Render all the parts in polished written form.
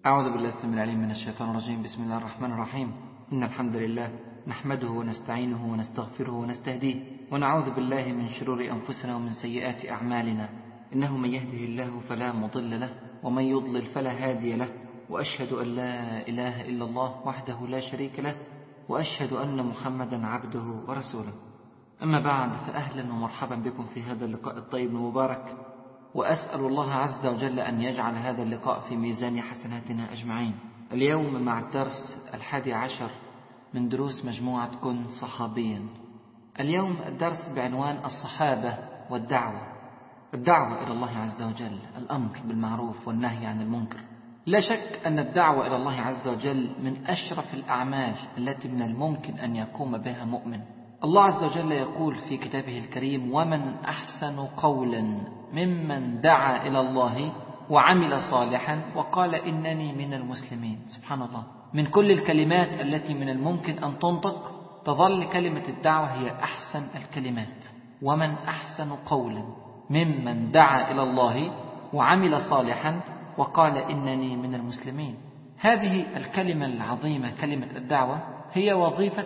أعوذ بالله السميع العليم من الشيطان الرجيم. بسم الله الرحمن الرحيم. إن الحمد لله نحمده ونستعينه ونستغفره ونستهديه، ونعوذ بالله من شرور أنفسنا ومن سيئات أعمالنا. إنه من يهده الله فلا مضل له، ومن يضلل فلا هادي له، وأشهد أن لا إله إلا الله وحده لا شريك له، وأشهد أن محمدا عبده ورسوله. أما بعد، فأهلا ومرحبا بكم في هذا اللقاء الطيب المبارك، وأسأل الله عز وجل أن يجعل هذا اللقاء في ميزان حسناتنا أجمعين. اليوم مع الدرس 11 من دروس مجموعة كن صحابيا. اليوم الدرس بعنوان الصحابة والدعوة. الدعوة إلى الله عز وجل، الأمر بالمعروف والنهي عن المنكر. لا شك أن الدعوة إلى الله عز وجل من أشرف الأعمال التي من الممكن أن يقوم بها مؤمن. الله عز وجل يقول في كتابه الكريم: ومن أحسن قولا ممن دعا إلى الله وعمل صالحا وقال إنني من المسلمين. سبحان الله، من كل الكلمات التي من الممكن أن تنطق تظل كلمة الدعوة هي أحسن الكلمات. ومن أحسن قولا ممن دعا إلى الله وعمل صالحا وقال إنني من المسلمين. هذه الكلمة العظيمة، كلمة الدعوة، هي وظيفة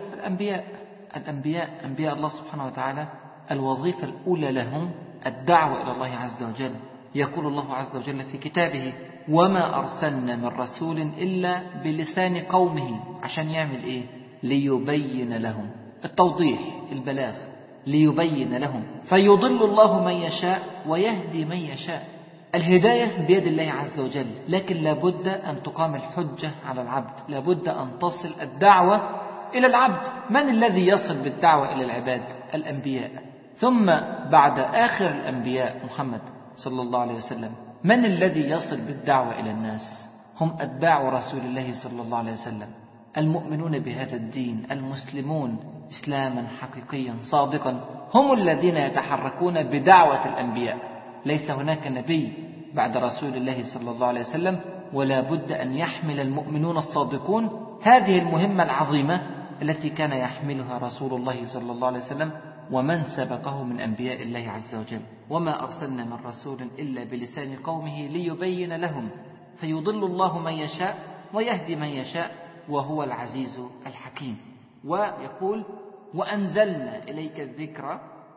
الأنبياء، أنبياء الله سبحانه وتعالى. الوظيفة الأولى لهم الدعوة إلى الله عز وجل. يقول الله عز وجل في كتابه: وما أرسلنا من رسول إلا بلسان قومه. عشان يعمل إيه؟ ليبين لهم، التوضيح، البلاغ، ليبين لهم. فيضل الله من يشاء ويهدي من يشاء. الهداية بيد الله عز وجل، لكن لابد أن تقام الحجة على العبد، لابد أن تصل الدعوة إلى العبد. من الذي يصل بالدعوة إلى العباد؟ الأنبياء. ثم بعد آخر الأنبياء محمد صلى الله عليه وسلم، من الذي يصل بالدعوة إلى الناس؟ هم أتباع رسول الله صلى الله عليه وسلم، المؤمنون بهذا الدين، المسلمون إسلاما حقيقيا صادقا، هم الذين يتحركون بدعوة الأنبياء. ليس هناك نبي بعد رسول الله صلى الله عليه وسلم، ولا بد أن يحمل المؤمنون الصادقون هذه المهمة العظيمة التي كان يحملها رسول الله صلى الله عليه وسلم ومن سبقه من أنبياء الله عز وجل. وما أرسلنا من رسول إلا بلسان قومه ليبين لهم، فيضل الله من يشاء ويهدي من يشاء وهو العزيز الحكيم. ويقول: وأنزلنا إليك الذكر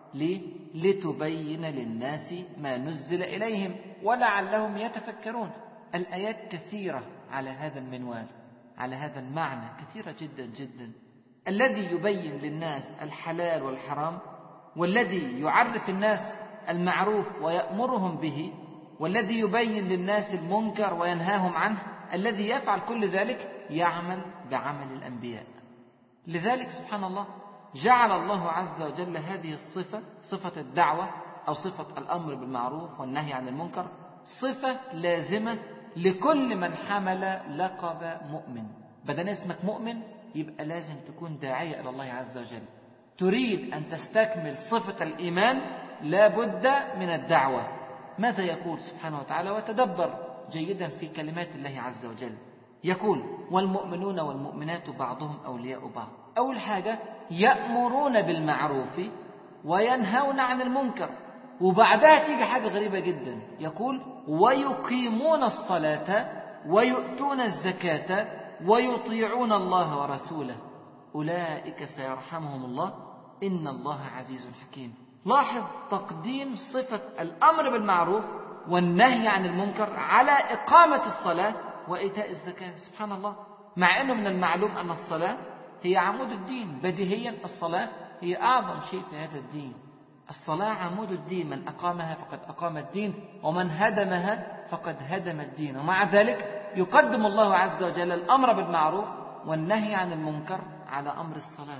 لتبين للناس ما نزل إليهم ولعلهم يتفكرون. الآيات كثيرة على هذا المنوال، على هذا المعنى، كثيرة جدا جدا. الذي يبين للناس الحلال والحرام، والذي يعرف الناس المعروف ويأمرهم به، والذي يبين للناس المنكر وينهاهم عنه، الذي يفعل كل ذلك يعمل بعمل الأنبياء. لذلك سبحان الله جعل الله عز وجل هذه الصفة، صفة الدعوة أو صفة الأمر بالمعروف والنهي عن المنكر، صفة لازمة لكل من حمل لقب مؤمن. بدل اسمك مؤمن يبقى لازم تكون داعية إلى الله عز وجل. تريد أن تستكمل صفة الإيمان لابد من الدعوة. ماذا يقول سبحانه وتعالى؟ وتدبر جيدا في كلمات الله عز وجل. يقول: والمؤمنون والمؤمنات بعضهم أولياء بعض. أول حاجة يأمرون بالمعروف وينهون عن المنكر، وبعدها تيجي حاجة غريبة جدا، يقول: ويقيمون الصلاة ويؤتون الزكاة ويطيعون الله ورسوله أولئك سيرحمهم الله إن الله عزيز حكيم. لاحظ تقديم صفة الأمر بالمعروف والنهي عن المنكر على إقامة الصلاة وإيتاء الزكاة. سبحان الله، مع أنه من المعلوم أن الصلاة هي عمود الدين. بديهيا الصلاة هي أعظم شيء في هذا الدين. الصلاة عمود الدين، من أقامها فقد أقام الدين، ومن هدمها فقد هدم الدين. ومع ذلك يقدم الله عز وجل الأمر بالمعروف والنهي عن المنكر على أمر الصلاة.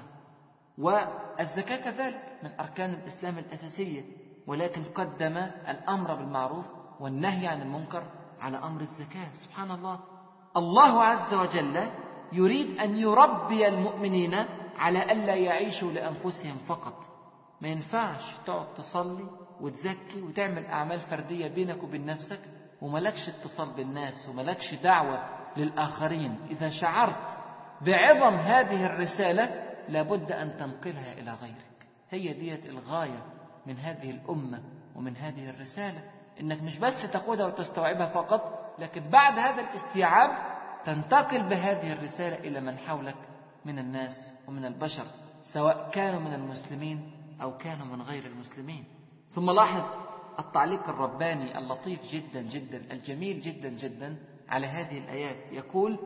والزكاة كذلك من أركان الإسلام الأساسية، ولكن قدم الأمر بالمعروف والنهي عن المنكر على أمر الزكاة. سبحان الله، الله عز وجل يريد أن يربي المؤمنين على ألا يعيشوا لأنفسهم فقط. ما ينفعش تقعد تصلي وتزكي وتعمل أعمال فردية بينك وبين نفسك وملكش اتصال بالناس وملكش دعوة للآخرين. إذا شعرت بعظم هذه الرسالة لابد أن تنقلها إلى غيرك. هي ديت الغاية من هذه الأمة ومن هذه الرسالة، إنك مش بس تاخدها وتستوعبها فقط، لكن بعد هذا الاستيعاب تنتقل بهذه الرسالة إلى من حولك من الناس ومن البشر، سواء كانوا من المسلمين أو كانوا من غير المسلمين. ثم لاحظ التعليق الرباني اللطيف جدا جدا الجميل جدا جدا على هذه الآيات، يقول: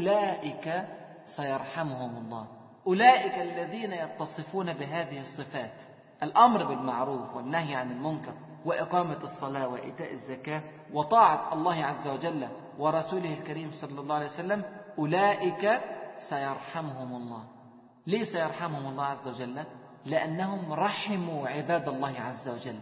أولئك سيرحمهم الله. أولئك الذين يتصفون بهذه الصفات: الأمر بالمعروف والنهي عن المنكر وإقامة الصلاة وإيتاء الزكاة وطاعة الله عز وجل ورسوله الكريم صلى الله عليه وسلم، أولئك سيرحمهم الله. ليه سيرحمهم الله عز وجل؟ لأنهم رحموا عباد الله عز وجل.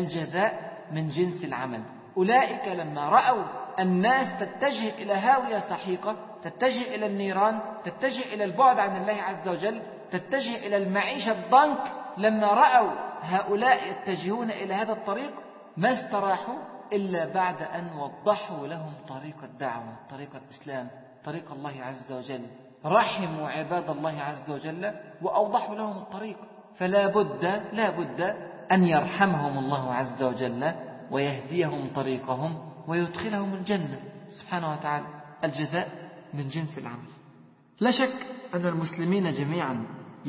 الجزاء من جنس العمل. أولئك لما رأوا الناس تتجه إلى هاوية سحيقة، تتجه إلى النيران، تتجه إلى البعد عن الله عز وجل، تتجه إلى المعيشة الضنك، لما رأوا هؤلاء يتجهون إلى هذا الطريق ما استراحوا إلا بعد أن وضحوا لهم طريق الدعوة، طريق الإسلام، طريق الله عز وجل. رحموا عباد الله عز وجل وأوضحوا لهم الطريق. فلا بد أن يرحمهم الله عز وجل ويهديهم طريقهم ويدخلهم الجنة سبحانه وتعالى. الجزاء من جنس العمل. لا شك أن المسلمين جميعا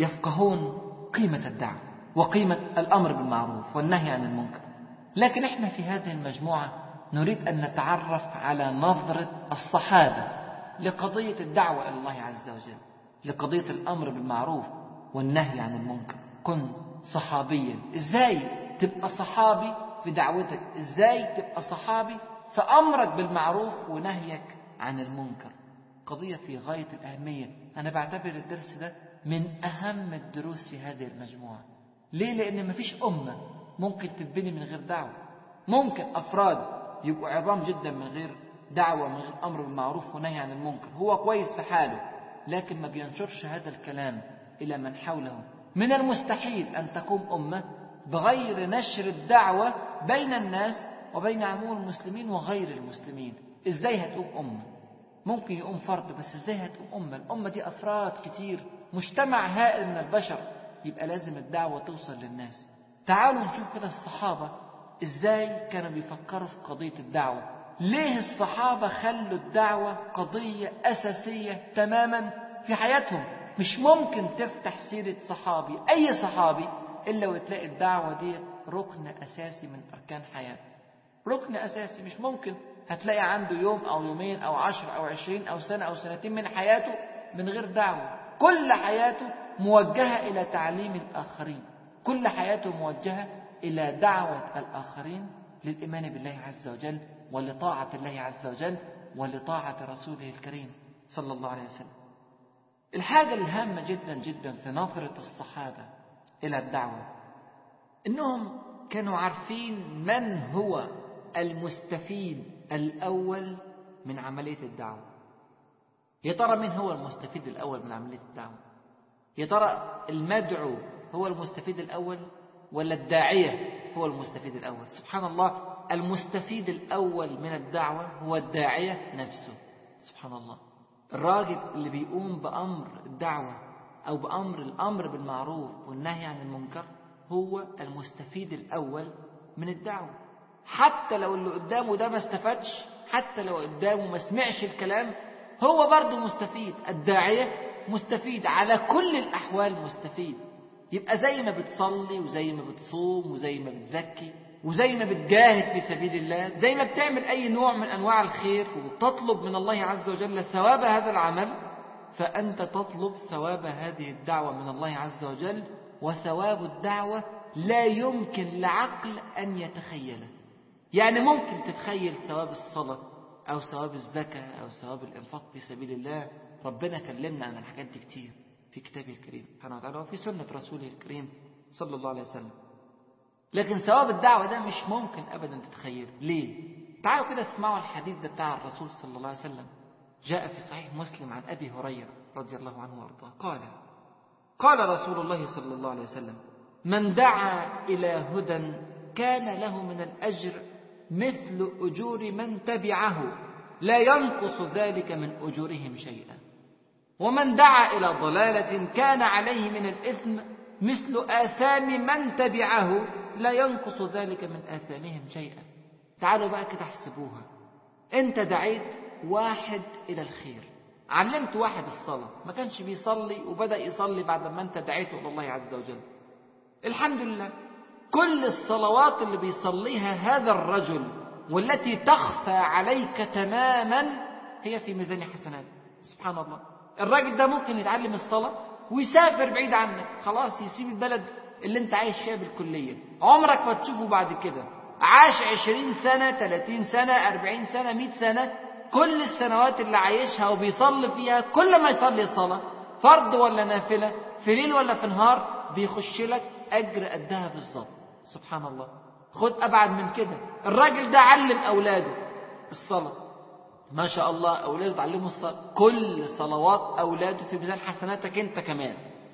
يفقهون قيمة الدعوة وقيمة الأمر بالمعروف والنهي عن المنكر، لكن احنا في هذه المجموعة نريد أن نتعرف على نظرة الصحابة لقضية الدعوة إلى الله عز وجل، لقضية الأمر بالمعروف والنهي عن المنكر. كن صحابيا. إزاي تبقى صحابي في دعوتك؟ إزاي تبقى صحابي في أمرك بالمعروف ونهيك عن المنكر؟ قضية في غاية الأهمية. أنا بعتبر الدرس ده من أهم الدروس في هذه المجموعة. ليه؟ لأن مفيش أمة ممكن تبني من غير دعوة. ممكن أفراد يبقوا عظام جدا من غير دعوة، من غير أمر بالمعروف ونهي عن المنكر. هو كويس في حاله لكن ما بينشرش هذا الكلام إلى من حوله. من المستحيل أن تقوم أمة بغير نشر الدعوة بين الناس وبين عموم المسلمين وغير المسلمين. إزاي هتقوم أمة؟ ممكن يقوم فرد، بس إزاي هتقوم أمة؟ الأمة دي أفراد كتير، مجتمع هائل من البشر، يبقى لازم الدعوة توصل للناس. تعالوا نشوف كده الصحابة إزاي كانوا بيفكروا في قضية الدعوة. ليه الصحابة خلوا الدعوة قضية أساسية تماما في حياتهم؟ مش ممكن تفتح سيرة صحابي، أي صحابي، إلا وتلاقي الدعوة دي ركن أساسي من أركان حياته. ركن أساسي. مش ممكن هتلاقي عنده يوم أو يومين أو 10 أو 20 أو سنة أو سنتين من حياته من غير دعوة. كل حياته موجهة إلى تعليم الآخرين، كل حياته موجهة إلى دعوة الآخرين للإيمان بالله عز وجل ولطاعة الله عز وجل ولطاعة رسوله الكريم صلى الله عليه وسلم. الحاجة الهامة جدا جدا في نظرة الصحابة إلى الدعوة إنهم كانوا عارفين من هو المستفيد الأول من عملية الدعوة. يا ترى من هو المستفيد الأول من عملية الدعوة؟ يا ترى المدعو هو المستفيد الأول ولا الداعية هو المستفيد الأول؟ سبحان الله، المستفيد الأول من الدعوة هو الداعية نفسه. سبحان الله. الراجل اللي بيقوم بأمر الدعوة أو بأمر الأمر بالمعروف والنهي عن المنكر هو المستفيد الأول من الدعوة. حتى لو اللي قدامه ده ما استفادش، حتى لو قدامه ما سمعش الكلام، هو برضه مستفيد. الداعية مستفيد على كل الأحوال، مستفيد. يبقى زي ما بتصلي وزي ما بتصوم وزي ما بتزكي وزي ما بتجاهد في سبيل الله، زي ما بتعمل أي نوع من أنواع الخير وتطلب من الله عز وجل ثواب هذا العمل، فأنت تطلب ثواب هذه الدعوة من الله عز وجل. وثواب الدعوة لا يمكن لعقل أن يتخيله. يعني ممكن تتخيل ثواب الصلاة أو ثواب الزكاة أو ثواب الإنفاق في سبيل الله. ربنا كلمنا عن الحاجات دي كتير في كتابه الكريم سبحانه وتعالى وفي سنة رسوله الكريم صلى الله عليه وسلم. لكن ثواب الدعوة ده مش ممكن أبدا تتخيله. ليه؟ تعالوا كده اسمعوا الحديث ده بتاع الرسول صلى الله عليه وسلم. جاء في صحيح مسلم عن أبي هريرة رضي الله عنه وارضاه قال رسول الله صلى الله عليه وسلم: من دعا إلى هدى كان له من الأجر مثل أجور من تبعه لا ينقص ذلك من أجورهم شيئا، ومن دعا إلى ضلالة كان عليه من الإثم مثل آثام من تبعه لا ينقص ذلك من آثامهم شيئا. تعالوا بقى كده احسبوها. انت دعيت واحد إلى الخير، علمت واحد الصلاة ما كانش بيصلي وبدأ يصلي بعد ما أنت دعيته إلى الله عز وجل، الحمد لله كل الصلوات اللي بيصليها هذا الرجل والتي تخفى عليك تماما هي في ميزان حسنات. سبحان الله، الراجل ده ممكن يتعلم الصلاة ويسافر بعيد عنك، خلاص يسيب البلد اللي انت عايش فيها بالكلية، عمرك ما تشوفه بعد كده، عاش 20 سنة 30 سنة 40 سنة 100 سنة، كل السنوات اللي عايشها وبيصلي فيها، كل ما يصلي صلاة فرض ولا نافلة في ليل ولا في نهار بيخش لك أجر قدها بالظبط. سبحان الله، خد أبعد من كده، الراجل ده علم أولاده الصلاة، ما شاء الله أولاده تعلموا الصلاة، كل صلوات أولاده في ميزان حسناتك أنت كمان.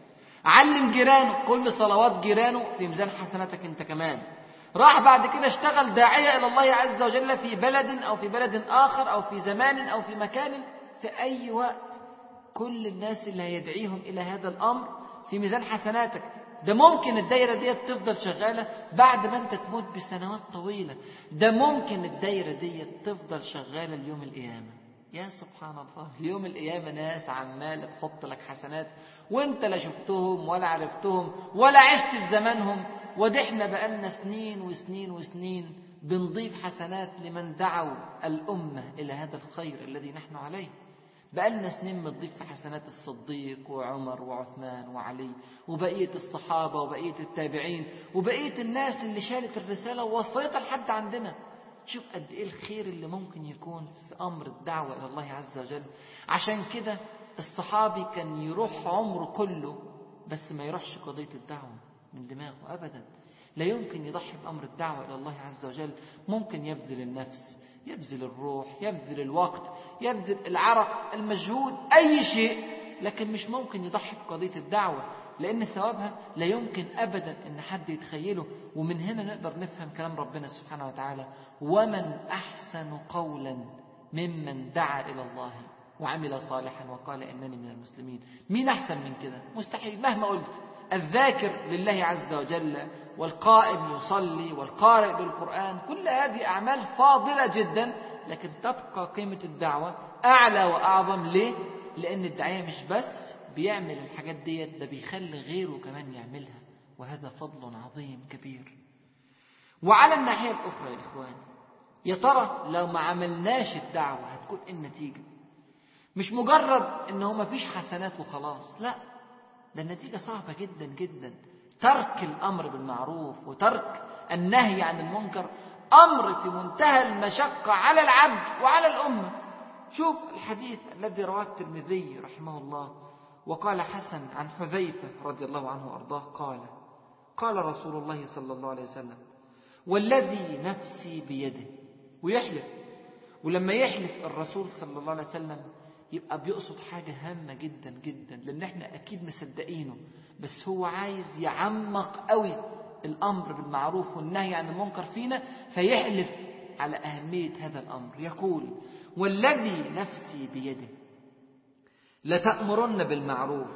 علم جيرانه، كل صلوات جيرانه في ميزان حسناتك أنت كمان. راح بعد كده اشتغل داعية إلى الله عز وجل في بلد أو في بلد آخر أو في زمان أو في مكان، في أي وقت كل الناس اللي هيدعيهم إلى هذا الأمر في ميزان حسناتك. ده ممكن الدايرة دي تفضل شغالة بعد ما انت تموت بسنوات طويلة، ده ممكن الدايرة دي تفضل شغالة اليوم القيامة. يا سبحان الله، اليوم القيامة ناس عمالة تحط لك حسنات وانت لا شفتهم ولا عرفتهم ولا عشت في زمانهم، ودحنا بقالنا سنين وسنين وسنين بنضيف حسنات لمن دعوا الأمة إلى هذا الخير الذي نحن عليه. بقالنا سنين بنضيف في حسنات الصديق وعمر وعثمان وعلي وبقية الصحابة وبقية التابعين وبقية الناس اللي شالت الرسالة ووصلتها لحد عندنا. شوف قد إيه الخير اللي ممكن يكون في أمر الدعوة إلى الله عز وجل. عشان كده الصحابي كان يروح عمره كله بس ما يروحش قضية الدعوة من دماغه أبدا، لا يمكن يضحي بأمر الدعوة إلى الله عز وجل. ممكن يبذل النفس، يبذل الروح، يبذل الوقت، يبذل العرق، المجهود، أي شيء، لكن مش ممكن يضحي بقضية الدعوة، لأن ثوابها لا يمكن أبدا أن حد يتخيله. ومن هنا نقدر نفهم كلام ربنا سبحانه وتعالى: ومن أحسن قولا ممن دعا إلى الله وعمل صالحا وقال إنني من المسلمين. مين أحسن من كده؟ مستحيل. مهما قلت الذاكر لله عز وجل والقائم يصلي والقارئ للقرآن، كل هذه أعمال فاضلة جدا، لكن تبقى قيمة الدعوة أعلى وأعظم. ليه؟ لأن الداعية مش بس بيعمل الحاجات دي، ده بيخلي غيره كمان يعملها، وهذا فضل عظيم كبير. وعلى الناحية الأخرى يا إخوان، يا ترى لو ما عملناش الدعوة هتكون النتيجة؟ مش مجرد إنه ما فيش حسنات وخلاص، لا، ده النتيجة صعبة جدا جدا. ترك الأمر بالمعروف وترك النهي عن المنكر أمر في منتهى المشقة على العبد وعلى الأمة. شوف الحديث الذي رواه الترمذي رحمه الله، وقال حسن عن حذيفة رضي الله عنه وأرضاه قال رسول الله صلى الله عليه وسلم: والذي نفسي بيده. ويحلف، ولما يحلف الرسول صلى الله عليه وسلم يبقى بيقصد حاجة هامة جدا جدا، لأن احنا أكيد مصدقينه، بس هو عايز يعمق قوي الأمر بالمعروف والنهي عن المنكر فينا، فيحلف على أهمية هذا الأمر. يقول: والذي نفسي بيده لتأمرن بالمعروف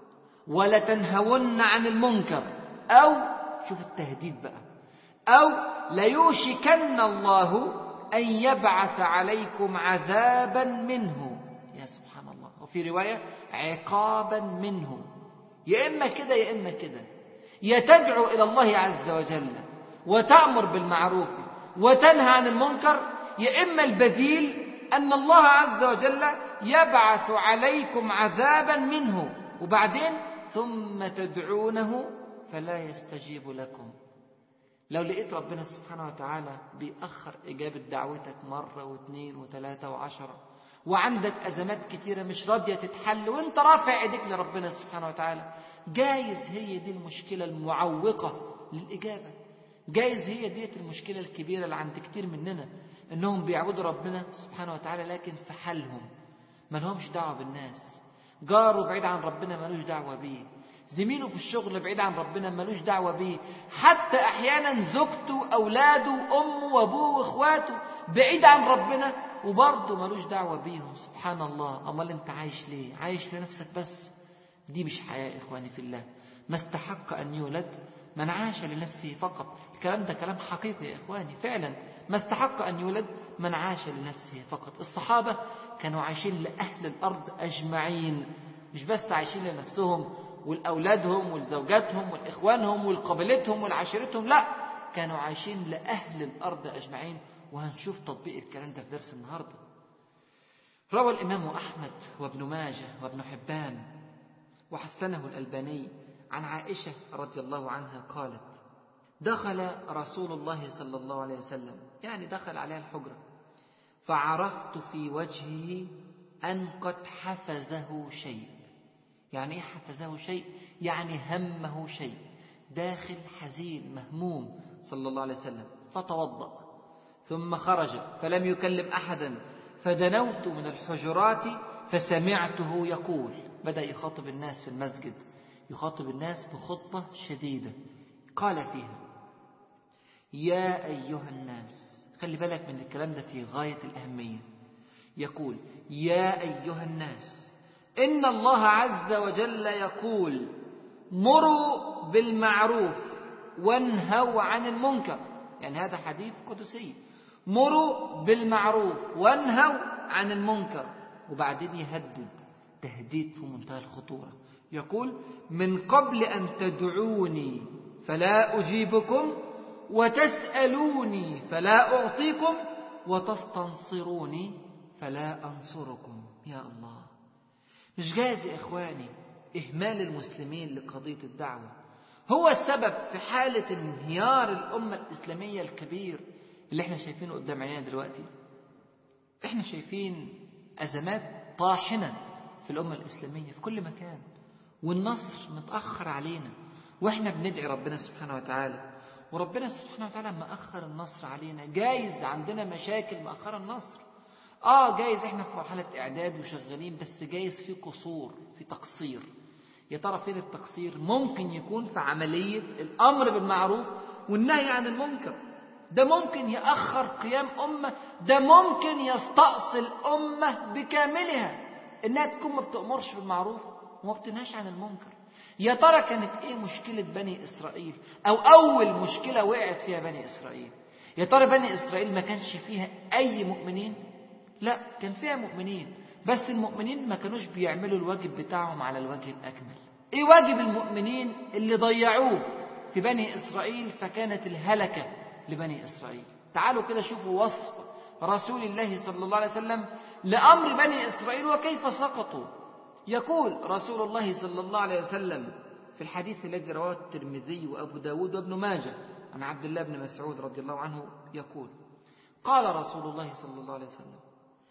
ولتنهون عن المنكر، أو شوف التهديد بقى، أو ليوشكن الله أن يبعث عليكم عذابا منه. يا سبحان الله. وفي رواية عقابا منه. يا إما كده يا إما كده، يا تدعو إلى الله عز وجل وتأمر بالمعروف وتنهى عن المنكر، يا إما البديل أن الله عز وجل يبعث عليكم عذابا منه، وبعدين ثم تدعونه فلا يستجيب لكم. لو لقيت ربنا سبحانه وتعالى بيأخر إجابة دعوتك مرة واثنين وثلاثة وعشرة، وعندك أزمات كتيرة مش راضية تتحل وانت رافع ايديك لربنا سبحانه وتعالى، جايز هي دي المشكلة المعوقة للإجابة. جايز هي دي المشكلة الكبيرة اللي عند كتير مننا، إنهم بيعبدوا ربنا سبحانه وتعالى لكن في حالهم، ما لهمش دعوة بالناس. جاره بعيد عن ربنا ملوش دعوة بيه، زميله في الشغل بعيد عن ربنا ملوش دعوة بيه، حتى أحيانا زوجته أولاده أمه وأبوه وإخواته بعيد عن ربنا وبرضه ملوش دعوة بيهم. سبحان الله. أمال أنت عايش ليه؟ عايش لنفسك بس؟ دي مش حياة إخواني في الله. ما استحق أن يولد من عاش لنفسه فقط. الكلام ده كلام حقيقي يا إخواني، فعلا ما استحق أن يولد من عاش لنفسه فقط. الصحابة كانوا عايشين لأهل الأرض أجمعين، مش بس عايشين لنفسهم والأولادهم والزوجاتهم والإخوانهم والقبيلتهم والعشيرتهم، لا، كانوا عايشين لأهل الأرض أجمعين. وهنشوف تطبيق الكلام ده في درس النهاردة. روى الإمام أحمد وابن ماجه وابن حبان وحسنه الألباني عن عائشة رضي الله عنها قالت: دخل رسول الله صلى الله عليه وسلم، يعني دخل عليها الحجرة، فعرفت في وجهه أن قد حفزه شيء. يعني إيه حفزه شيء؟ يعني همه شيء، داخل حزين مهموم صلى الله عليه وسلم. فتوضأ ثم خرج فلم يكلم أحدا، فدنوت من الحجرات فسمعته يقول، بدأ يخاطب الناس في المسجد، يخاطب الناس بخطبة شديدة، قال فيها: يا أيها الناس، خلي بالك من الكلام ده في غاية الأهمية، يقول: يا أيها الناس، إن الله عز وجل يقول: مروا بالمعروف وانهوا عن المنكر. يعني هذا حديث قدسي، مروا بالمعروف وانهوا عن المنكر. وبعدين يهدد تهديد في منتهى الخطورة، يقول: من قبل أن تدعوني فلا أجيبكم، وتسألوني فلا أعطيكم، وتستنصروني فلا أنصركم. يا الله، مش جايز يا إخواني إهمال المسلمين لقضية الدعوة هو السبب في حالة انهيار الأمة الإسلامية الكبير اللي احنا شايفينه قدام عينينا دلوقتي. احنا شايفين أزمات طاحنة في الأمة الإسلامية في كل مكان، والنصر متأخر علينا، واحنا بندعي ربنا سبحانه وتعالى، وربنا سبحانه وتعالى مأخر النصر علينا. جايز عندنا مشاكل مأخر النصر، جايز احنا في مرحلة إعداد وشغالين، بس جايز في قصور، في تقصير. يا ترى فين التقصير؟ ممكن يكون في عملية الأمر بالمعروف والنهي عن المنكر. ده ممكن يأخر قيام أمة، ده ممكن يستأصل أمة بكاملها، إنها تكون ما بتأمرش بالمعروف وما بتنهاش عن المنكر. يا ترى كانت إيه مشكلة بني إسرائيل، أو أول مشكلة وقعت فيها بني إسرائيل؟ يا ترى بني إسرائيل ما كانش فيها أي مؤمنين؟ لا، كان فيها مؤمنين، بس المؤمنين ما كانوش بيعملوا الواجب بتاعهم على الوجه الأكمل. إيه واجب المؤمنين اللي ضيعوه في بني إسرائيل فكانت الهلكة لبني إسرائيل؟ تعالوا كده شوفوا وصف رسول الله صلى الله عليه وسلم لأمر بني إسرائيل وكيف سقطوا. يقول رسول الله صلى الله عليه وسلم في الحديث الذي رواه الترمذي وأبو داود وابن ماجه عن عبد الله بن مسعود رضي الله عنه، يقول: قال رسول الله صلى الله عليه وسلم: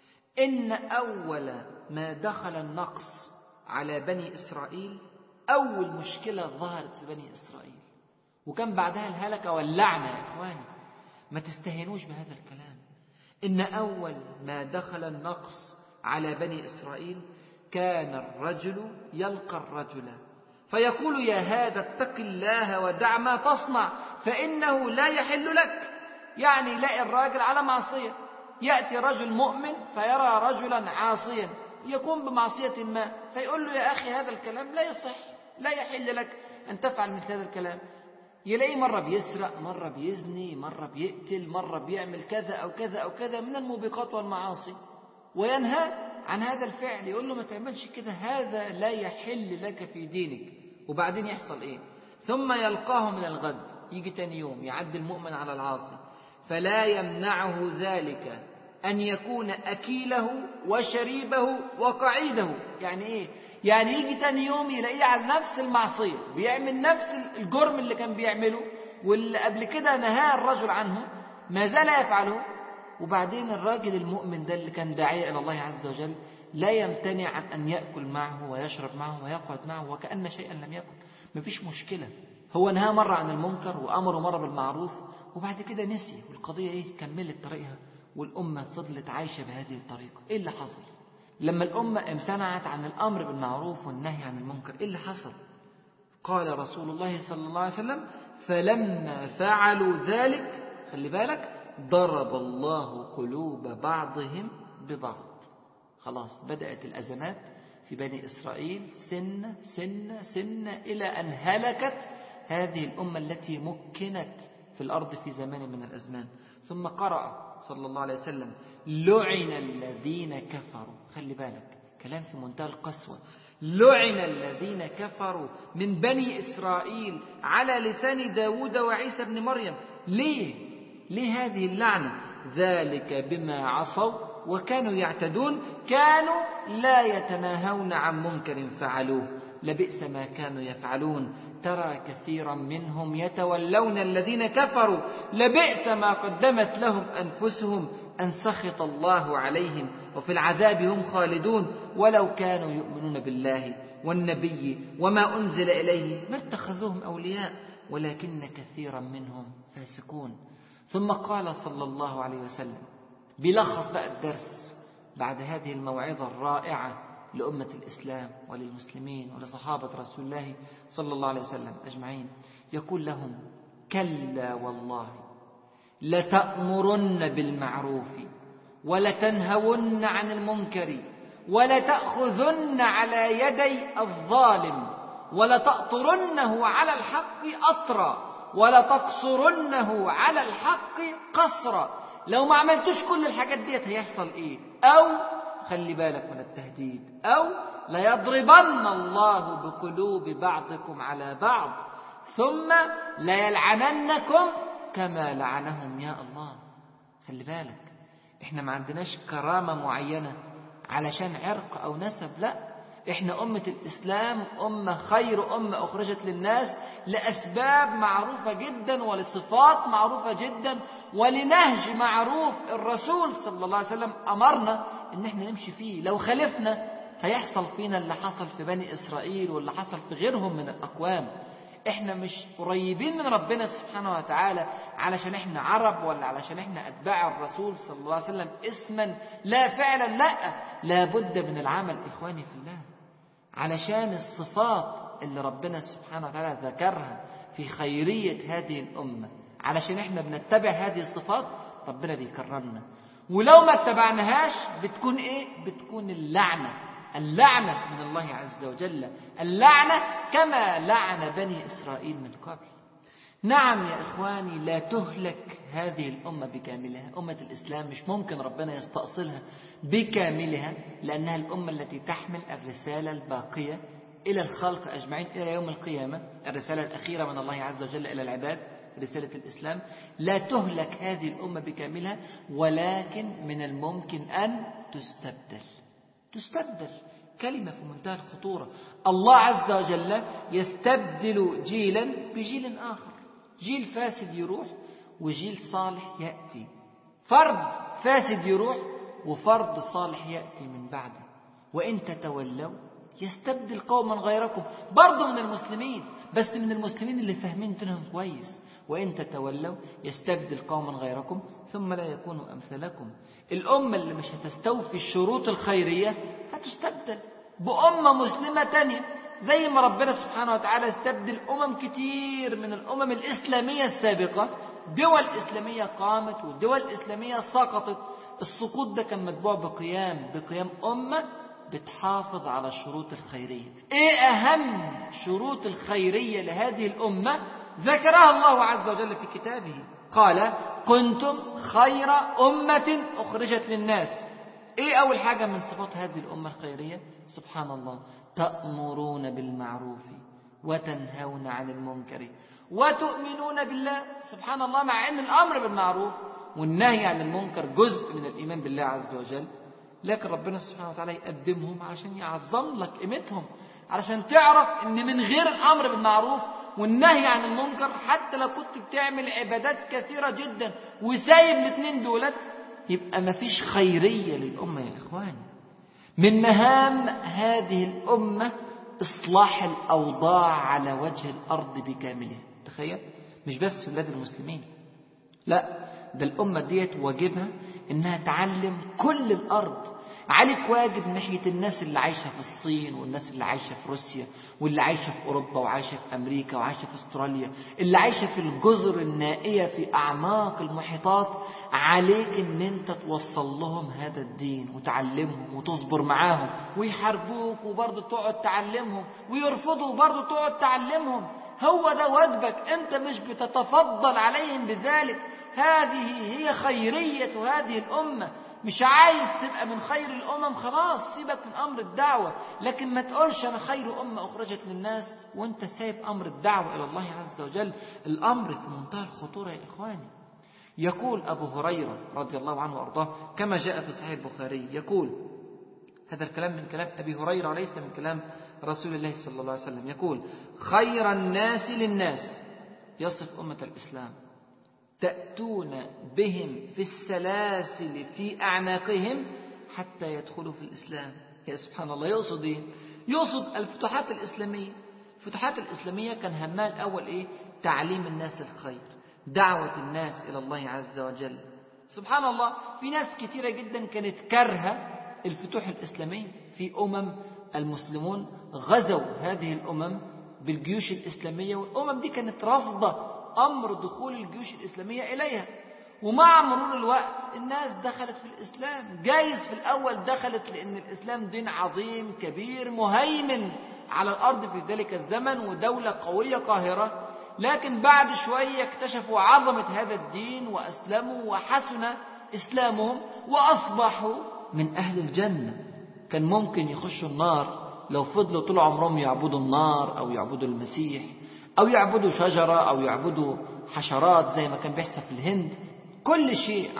إن أول ما دخل النقص على بني إسرائيل، أول مشكلة ظهرت في بني إسرائيل وكان بعدها الهلكة واللعنة. يا إخواني ما تستهينوش بهذا الكلام. إن أول ما دخل النقص على بني إسرائيل كان الرجل يلقى الرجل فيقول: يا هذا اتق الله ودع ما تصنع فإنه لا يحل لك. يعني يلاقي الراجل على معصية، يأتي رجل مؤمن فيرى رجلا عاصيا يقوم بمعصية ما، فيقول له: يا أخي هذا الكلام لا يصح، لا يحل لك أن تفعل مثل هذا الكلام. يلاقيه مرة بيسرق، مرة بيزني، مرة بيقتل، مرة بيعمل كذا أو كذا أو كذا من الموبقات والمعاصي، وينهى عن هذا الفعل، يقول له: ما تعملش كده، هذا لا يحل لك في دينك. وبعدين يحصل إيه؟ ثم يلقاه من الغد، يجي تاني يوم يعدي المؤمن على العاصي، فلا يمنعه ذلك أن يكون أكيله وشريبه وقعيده. يعني إيه؟ يعني يجي تاني يوم يلاقيه على نفس المعصية، بيعمل نفس الجرم اللي كان بيعمله واللي قبل كده نهى الرجل عنه، ما زال يفعله. وبعدين الراجل المؤمن ده اللي كان داعية إلى الله عز وجل لا يمتنع عن أن يأكل معه ويشرب معه ويقعد معه وكأن شيئا لم يكن. مفيش مشكلة، هو نهى مرة عن المنكر وأمره مرة بالمعروف، وبعد كده نسي، والقضية إيه؟ كملت طريقها، والأمة فضلت عايشة بهذه الطريقة. إيه اللي حصل لما الأمة امتنعت عن الأمر بالمعروف والنهي عن المنكر؟ إيه اللي حصل؟ قال رسول الله صلى الله عليه وسلم: فلما فعلوا ذلك، خلي بالك، ضرب الله قلوب بعضهم ببعض. خلاص بدأت الأزمات في بني إسرائيل سنة سنة سنة إلى أن هلكت هذه الأمة التي مكنت في الأرض في زمان من الأزمان. ثم قرأ صلى الله عليه وسلم: لعن الذين كفروا. خلي بالك، كلام في منتهى القسوة. لعن الذين كفروا من بني إسرائيل على لسان داود وعيسى بن مريم. ليه هذه اللعنة؟ ذلك بما عصوا وكانوا يعتدون، كانوا لا يتناهون عن منكر فعلوه، لبئس ما كانوا يفعلون، ترى كثيرا منهم يتولون الذين كفروا، لبئس ما قدمت لهم أنفسهم، أن سخط الله عليهم وفي العذاب هم خالدون، ولو كانوا يؤمنون بالله والنبي وما أنزل إليه ما اتخذوهم أولياء ولكن كثيرا منهم فاسقون. ثم قال صلى الله عليه وسلم، بيلخص بقى الدرس بعد هذه الموعظة الرائعة لأمة الإسلام وللمسلمين ولصحابة رسول الله صلى الله عليه وسلم أجمعين، يقول لهم: كلا والله لتأمرن بالمعروف ولتنهون عن المنكر ولتأخذن على يدي الظالم ولتأطرنه على الحق أطرا ولتقصرنه على الحق قصرا. لو ما عملتوش كل الحاجات ديت هيحصل ايه؟ او خلي بالك من التهديد، او ليضربن الله بقلوب بعضكم على بعض ثم ليلعننكم كما لعنهم. يا الله، خلي بالك، احنا ما عندناش كرامة معينة علشان عرق او نسب، لا، احنا أمة الإسلام أمة خير أمة أخرجت للناس لأسباب معروفة جدا ولصفات معروفة جدا ولنهج معروف الرسول صلى الله عليه وسلم أمرنا إن احنا نمشي فيه. لو خالفنا هيحصل فينا اللي حصل في بني إسرائيل واللي حصل في غيرهم من الأقوام. احنا مش قريبين من ربنا سبحانه وتعالى علشان احنا عرب ولا علشان احنا أتباع الرسول صلى الله عليه وسلم اسما، لا فعلا، لا، لابد من العمل إخواني في الله علشان الصفات اللي ربنا سبحانه وتعالى ذكرها في خيرية هذه الأمة، علشان احنا بنتبع هذه الصفات ربنا بيكرمنا. ولو ما اتبعناهاش بتكون ايه؟ بتكون اللعنة من الله عز وجل، اللعنة كما لعن بني إسرائيل من قبل. نعم يا إخواني، لا تهلك هذه الأمة بكاملها. أمة الإسلام مش ممكن ربنا يستأصلها بكاملها، لأنها الأمة التي تحمل الرسالة الباقية إلى الخلق أجمعين إلى يوم القيامة، الرسالة الأخيرة من الله عز وجل إلى العباد، رسالة الإسلام. لا تهلك هذه الأمة بكاملها، ولكن من الممكن أن تستبدل. كلمة في منتهى الخطورة. الله عز وجل يستبدل جيلا بجيل آخر، جيل فاسد يروح وجيل صالح يأتي، فرد فاسد يروح وفرد صالح يأتي من بعده. وإن تتولوا يستبدل قوما غيركم، برضو من المسلمين، بس من المسلمين اللي فاهمين دينهم كويس. وإن تتولوا يستبدل قوما غيركم ثم لا يكونوا أمثلكم. الأمة اللي مش هتستوفي الشروط الخيرية هتستبدل بأمة مسلمة تانية، زي ما ربنا سبحانه وتعالى استبدل كتير من الأمم الإسلامية السابقة. دول إسلامية قامت ودول إسلامية سقطت. السقوط ده كان متبوع بقيام أمة بتحافظ على الشروط الخيرية. إيه أهم شروط الخيرية لهذه الأمة؟ ذكرها الله عز وجل في كتابه، قال: كنتم خير أمة أخرجت للناس. إيه أول حاجة من صفات هذه الأمة الخيرية؟ سبحان الله، تأمرون بالمعروف وتنهون عن المنكر وتؤمنون بالله. سبحان الله، مع أن الأمر بالمعروف والنهي عن المنكر جزء من الإيمان بالله عز وجل، لكن ربنا سبحانه وتعالى يقدمهم علشان يعظم لك قيمتهم، علشان تعرف أن من غير الأمر بالمعروف والنهي عن المنكر، حتى لو كنت بتعمل عبادات كثيرة جدا وسايب الاثنين دولت، يبقى مفيش خيرية للأمة يا إخواني. من مهام هذه الأمة إصلاح الأوضاع على وجه الأرض بكاملها. تخيل، مش بس في بلاد المسلمين، لا، ده الأمة ديت واجبها إنها تعلم كل الأرض. عليك واجب ناحية الناس اللي عايشة في الصين والناس اللي عايشة في روسيا واللي عايشة في أوروبا وعايشة في أمريكا وعايشة في أستراليا، اللي عايشة في الجزر النائية في أعماق المحيطات. عليك إن أنت توصل لهم هذا الدين وتعلمهم وتصبر معاهم، ويحاربوك وبرضه تقعد تعلمهم، ويرفضوا وبرضه تقعد تعلمهم. هو ده واجبك، أنت مش بتتفضل عليهم بذلك. هذه هي خيرية هذه الأمة. مش عايز تبقى من خير الأمم، خلاص سيبك من أمر الدعوة، لكن ما تقولش أنا خير أمة أخرجت للناس وأنت سايب أمر الدعوة إلى الله عز وجل. الأمر في منتهى الخطورة يا إخواني. يقول أبو هريرة رضي الله عنه وأرضاه كما جاء في صحيح البخاري، يقول هذا الكلام من كلام أبي هريرة وليس من كلام رسول الله صلى الله عليه وسلم، يقول: خير الناس للناس، يصف أمة الإسلام: تأتون بهم في السلاسل في أعناقهم حتى يدخلوا في الإسلام. يا سبحان الله، يقصد إيه؟ يقصد الفتوحات الإسلامية. الفتوحات الإسلامية كان همها الأول إيه؟ تعليم الناس الخير، دعوة الناس إلى الله عز وجل. سبحان الله، في ناس كثيرة جدا كانت كارهة الفتوح الإسلامية. في المسلمون غزوا هذه الأمم بالجيوش الإسلامية، والأمم دي كانت رافضة أمر دخول الجيوش الإسلامية إليها. ومع مرور الوقت الناس دخلت في الإسلام. جايز في الأول دخلت لأن الإسلام دين عظيم كبير مهيمن على الأرض في ذلك الزمن ودولة قوية قاهرة، لكن بعد شوية اكتشفوا عظمة هذا الدين وأسلموا وحسن إسلامهم وأصبحوا من أهل الجنة. كان ممكن يخشوا النار لو فضلوا طول عمرهم يعبدوا النار أو يعبدوا المسيح أو يعبدوا شجرة أو يعبدوا حشرات زي ما كان بيحصل في الهند. كل شيء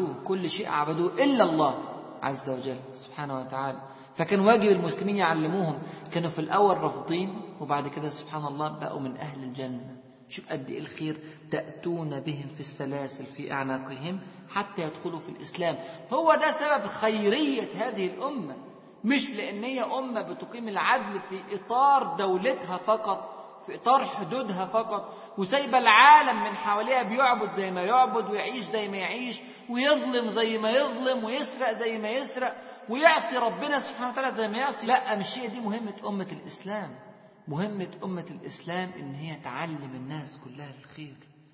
عبدوه إلا الله عز وجل سبحانه وتعالى. فكان واجب المسلمين يعلموهم. كانوا في الأول رافضين وبعد كده سبحان الله بقوا من أهل الجنة. شوف قد إيه الخير. تأتون بهم في السلاسل في أعناقهم حتى يدخلوا في الإسلام. هو ده سبب خيرية هذه الأمة، مش لأن هي أمة بتقيم العدل في إطار دولتها فقط، في إطار حدودها فقط، وسايبة العالم من حواليها بيعبد زي ما يعبد ويعيش زي ما يعيش ويظلم زي ما يظلم ويسرق زي ما يسرق ويعصي ربنا سبحانه وتعالى زي ما يعصي. لا، مش هي دي مهمة أمة الإسلام. مهمة أمة الإسلام إن هي تعلم الناس كلها الخير.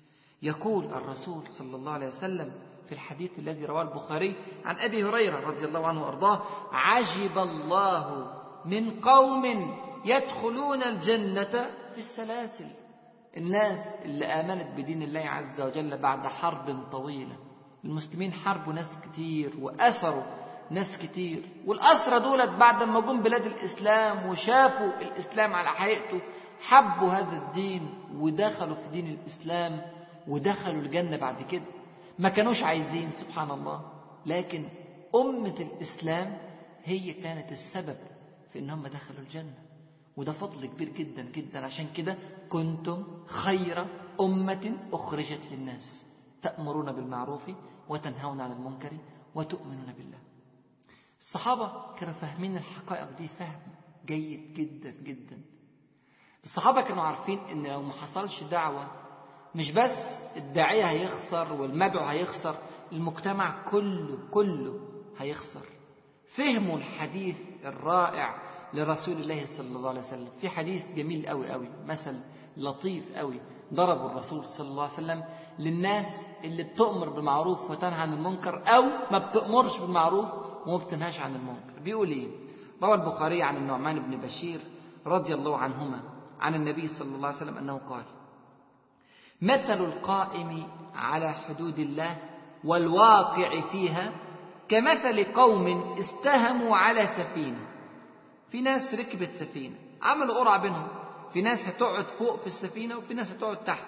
يقول الرسول صلى الله عليه وسلم في الحديث الذي رواه البخاري عن أبي هريرة رضي الله عنه وأرضاه: عجب الله من قوم يدخلون الجنة في السلاسل. الناس اللي آمنت بدين الله عز وجل بعد حرب طويلة. المسلمين حاربوا ناس كتير وأسروا ناس كتير، والأسرى دولت بعد ما جم بلاد الإسلام وشافوا الإسلام على حقيقته حبوا هذا الدين ودخلوا في دين الإسلام ودخلوا الجنة بعد كده. ما كانوش عايزين سبحان الله، لكن أمة الإسلام هي كانت السبب في إنهم دخلوا الجنة، وده فضل كبير جدا جدا. عشان كده كنتم خير أمة أخرجت للناس، تأمرون بالمعروف وتنهون عن المنكر وتؤمنون بالله. الصحابة كانوا فاهمين الحقائق دي فهم جيد جدا جدا. الصحابة كانوا عارفين إن لو ما حصلش دعوة مش بس الداعية هيخسر والمدعو هيخسر، المجتمع كله هيخسر. فهموا الحديث الرائع لرسول الله صلى الله عليه وسلم. في حديث جميل قوي قوي، مثل لطيف قوي ضربه الرسول صلى الله عليه وسلم للناس اللي بتؤمر بالمعروف وتنهى عن المنكر أو ما بتؤمرش بالمعروف وما بتنهاش عن المنكر. بيقول إيه؟ روى البخاري عن النعمان بن بشير رضي الله عنهما عن النبي صلى الله عليه وسلم أنه قال: مثل القائم على حدود الله والواقع فيها كمثل قوم استهموا على سفينة. في ناس ركبت سفينة، عملوا قرعة بينهم، في ناس هتقعد فوق في السفينة وفي ناس هتقعد تحت،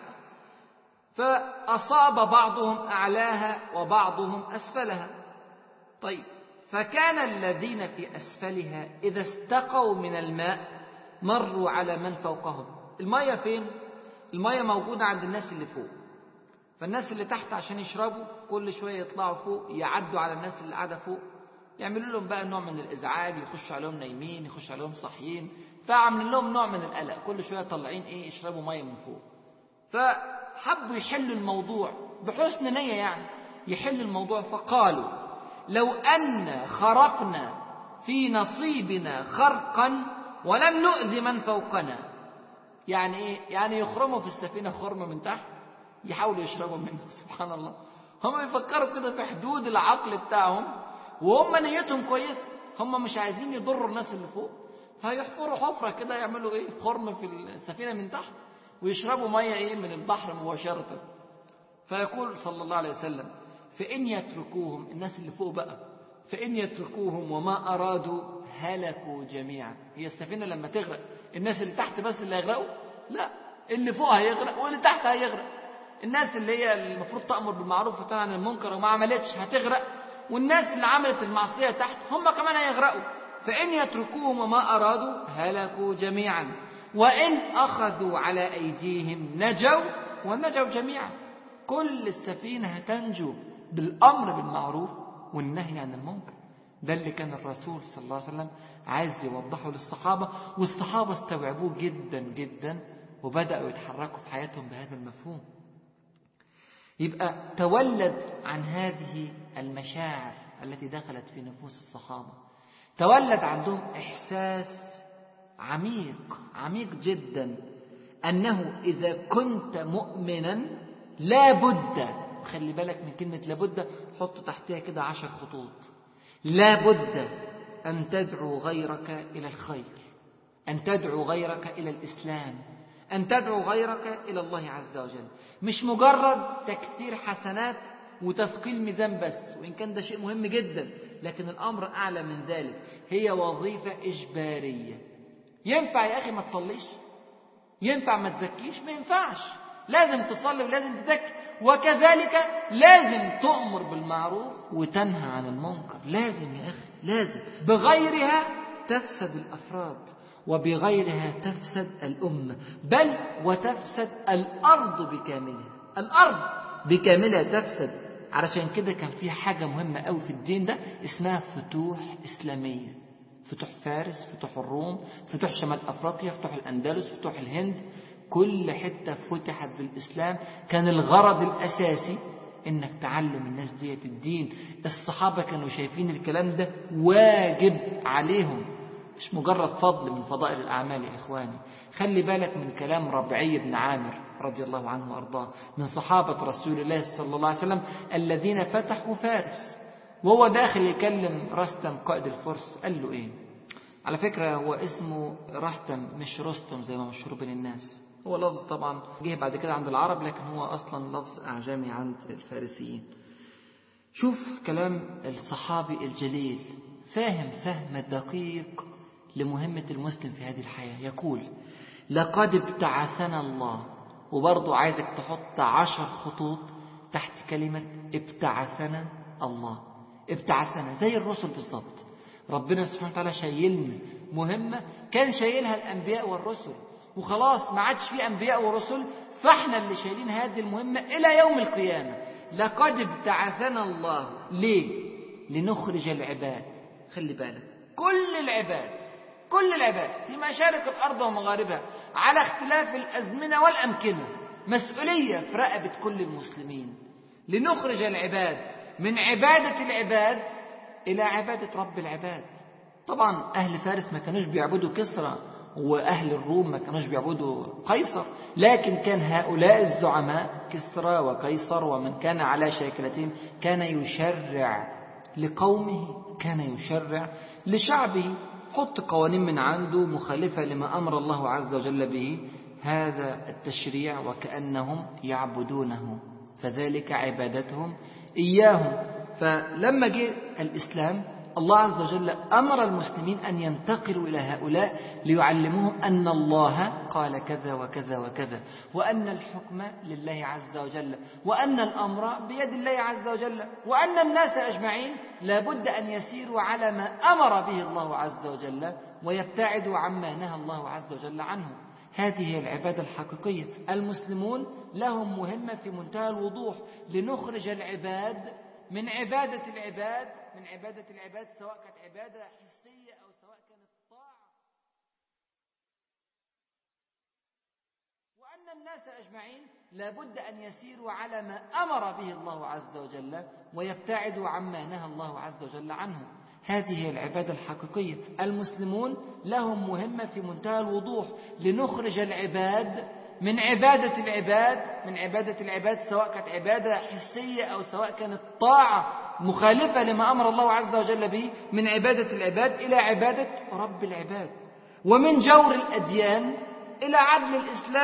فأصاب بعضهم أعلاها وبعضهم أسفلها. طيب، فكان الذين في أسفلها إذا استقوا من الماء مروا على من فوقهم. المية فين؟ المية موجودة عند الناس اللي فوق، فالناس اللي تحت عشان يشربوا كل شوية يطلعوا فوق يعدوا على الناس اللي قاعدة فوق، يعملوا لهم بقى نوع من الإزعاج، يخشوا عليهم نايمين، يخشوا عليهم صاحيين، فعملوا لهم نوع من القلق، كل شوية طلعين يشربوا مية من فوق. فحبوا يحلوا الموضوع بحسن نية، يعني يحلوا الموضوع، فقالوا: لو أن خرقنا في نصيبنا خرقا ولم نؤذي من فوقنا. يعني إيه؟ يعني يخرموا في السفينة خرم من تحت يحاولوا يشربوا منه. سبحان الله، هم يفكروا كده في حدود العقل بتاعهم، وهم نيتهم كويسة، هم مش عايزين يضروا الناس اللي فوق، فيحفروا حفرة كده يعملوا خرم في السفينة من تحت ويشربوا مية من البحر مباشرة. فيقول صلى الله عليه وسلم فإن يتركوهم، الناس اللي فوق بقى، فإن يتركوهم وما أرادوا هلكوا جميعا. هي السفينة لما تغرق الناس اللي تحت بس اللي هيغرقوا؟ لا، اللي فوق هيغرق واللي تحت هيغرق. الناس اللي هي المفروض تأمر بالمعروف وتنهى عن المنكر وما عملتش هتغرق، والناس اللي عملت المعصية تحت هم كمان هيغرقوا. فإن يتركوهم وما أرادوا هلكوا جميعا، وإن أخذوا على أيديهم نجوا ونجوا جميعا. كل السفينة هتنجو بالأمر بالمعروف والنهي عن المنكر. ده اللي كان الرسول صلى الله عليه وسلم عايز يوضحه للصحابة، والصحابة استوعبوه جدا جدا وبدأوا يتحركوا في حياتهم بهذا المفهوم. يبقى تولد عن هذه المشاعر التي دخلت في نفوس الصحابة، تولد عندهم إحساس عميق عميق جدا أنه إذا كنت مؤمنا لابد، خلي بالك من كلمة لابد، حط تحتها كده 10 خطوط، لابد أن تدعو غيرك إلى الخير، أن تدعو غيرك إلى الإسلام، أن تدعو غيرك إلى الله عز وجل. مش مجرد تكثير حسنات وتثقيل ميزان بس، وإن كان ده شيء مهم جدا، لكن الأمر أعلى من ذلك، هي وظيفة إجبارية. ينفع يا أخي ما تصليش؟ ينفع ما تزكيش؟ ما ينفعش، لازم تصلي ولازم تزكي، وكذلك لازم تؤمر بالمعروف وتنهى عن المنكر. لازم يا أخي، لازم. بغيرها تفسد الأفراد، وبغيرها تفسد الأمة، بل وتفسد الأرض بكاملها. الأرض بكاملها تفسد. علشان كده كان في حاجة مهمة قوي في الدين ده اسمها فتوح إسلامية. فتوح فارس، فتوح الروم، فتوح شمال أفريقيا، فتوح الأندلس، فتوح الهند، كل حتة فتحت بالإسلام. كان الغرض الأساسي إنك تعلم الناس ديت الدين. الصحابة كانوا شايفين الكلام ده واجب عليهم، مش مجرد فضل من فضائل الأعمال. يا إخواني خلي بالك من كلام ربعي بن عامر رضي الله عنه وأرضاه، من صحابة رسول الله صلى الله عليه وسلم الذين فتحوا فارس، وهو داخل يكلم رستم قائد الفرس. قال له إيه؟ على فكرة هو اسمه رستم مش رستم زي ما مشهور بين الناس، هو لفظ طبعا جه بعد كده عند العرب، لكن هو أصلا لفظ أعجمي عند الفارسيين. شوف كلام الصحابي الجليل، فاهم فهم دقيق لمهمة المسلم في هذه الحياة. يقول لقد ابتعثنا الله، وبرضو عايزك تحط 10 خطوط تحت كلمة ابتعثنا الله. ابتعثنا زي الرسل بالضبط. ربنا سبحانه وتعالى شايلنا مهمة كان شايلها الأنبياء والرسل، وخلاص ما عادش في أنبياء ورسل، فاحنا اللي شايلين هذه المهمة إلى يوم القيامة. لقد ابتعثنا الله ليه؟ لنخرج العباد. خلي بالك، كل العباد في مشارق الأرض ومغاربها على اختلاف الأزمنة والأمكنة، مسؤولية في رقبة كل المسلمين، لنخرج العباد من عبادة العباد إلى عبادة رب العباد. طبعا أهل فارس ما كانوش بيعبدوا كسرى، وأهل الروم ما كانوش بيعبدوا قيصر، لكن كان هؤلاء الزعماء كسرى وقيصر ومن كان على شاكلتهم كان يشرع لقومه، كان يشرع لشعبه، حط قوانين من عنده مخالفة لما أمر الله عز وجل به، هذا التشريع وكأنهم يعبدونه، فذلك عبادتهم إياهم. فلما جاء الإسلام الله عز وجل أمر المسلمين أن ينتقلوا إلى هؤلاء ليعلموهم أن الله قال كذا وكذا وكذا، وأن الحكم لله عز وجل، وأن الأمر بيد الله عز وجل، وأن الناس أجمعين لابد أن يسيروا على ما أمر به الله عز وجل ويبتعدوا عما نهى الله عز وجل عنه. هذه هي العبادة الحقيقية. المسلمون لهم مهمة في منتهى الوضوح، لنخرج العباد من عبادة العباد سواء كانت عبادة حسية أو سواء كانت طاعة، وأن الناس أجمعين لابد أن يسيروا على ما أمر به الله عز وجل ويبتعدوا عما نهى الله عز وجل عنه. هذه هي العبادة الحقيقية. المسلمون لهم مهمة في منتهى الوضوح، لنخرج العباد من عبادة العباد سواء كانت عبادة حسية أو سواء كانت طاعة مخالفة لما أمر الله عز وجل به، من عبادة العباد إلى عبادة رب العباد، ومن جور الأديان إلى عدل الإسلام،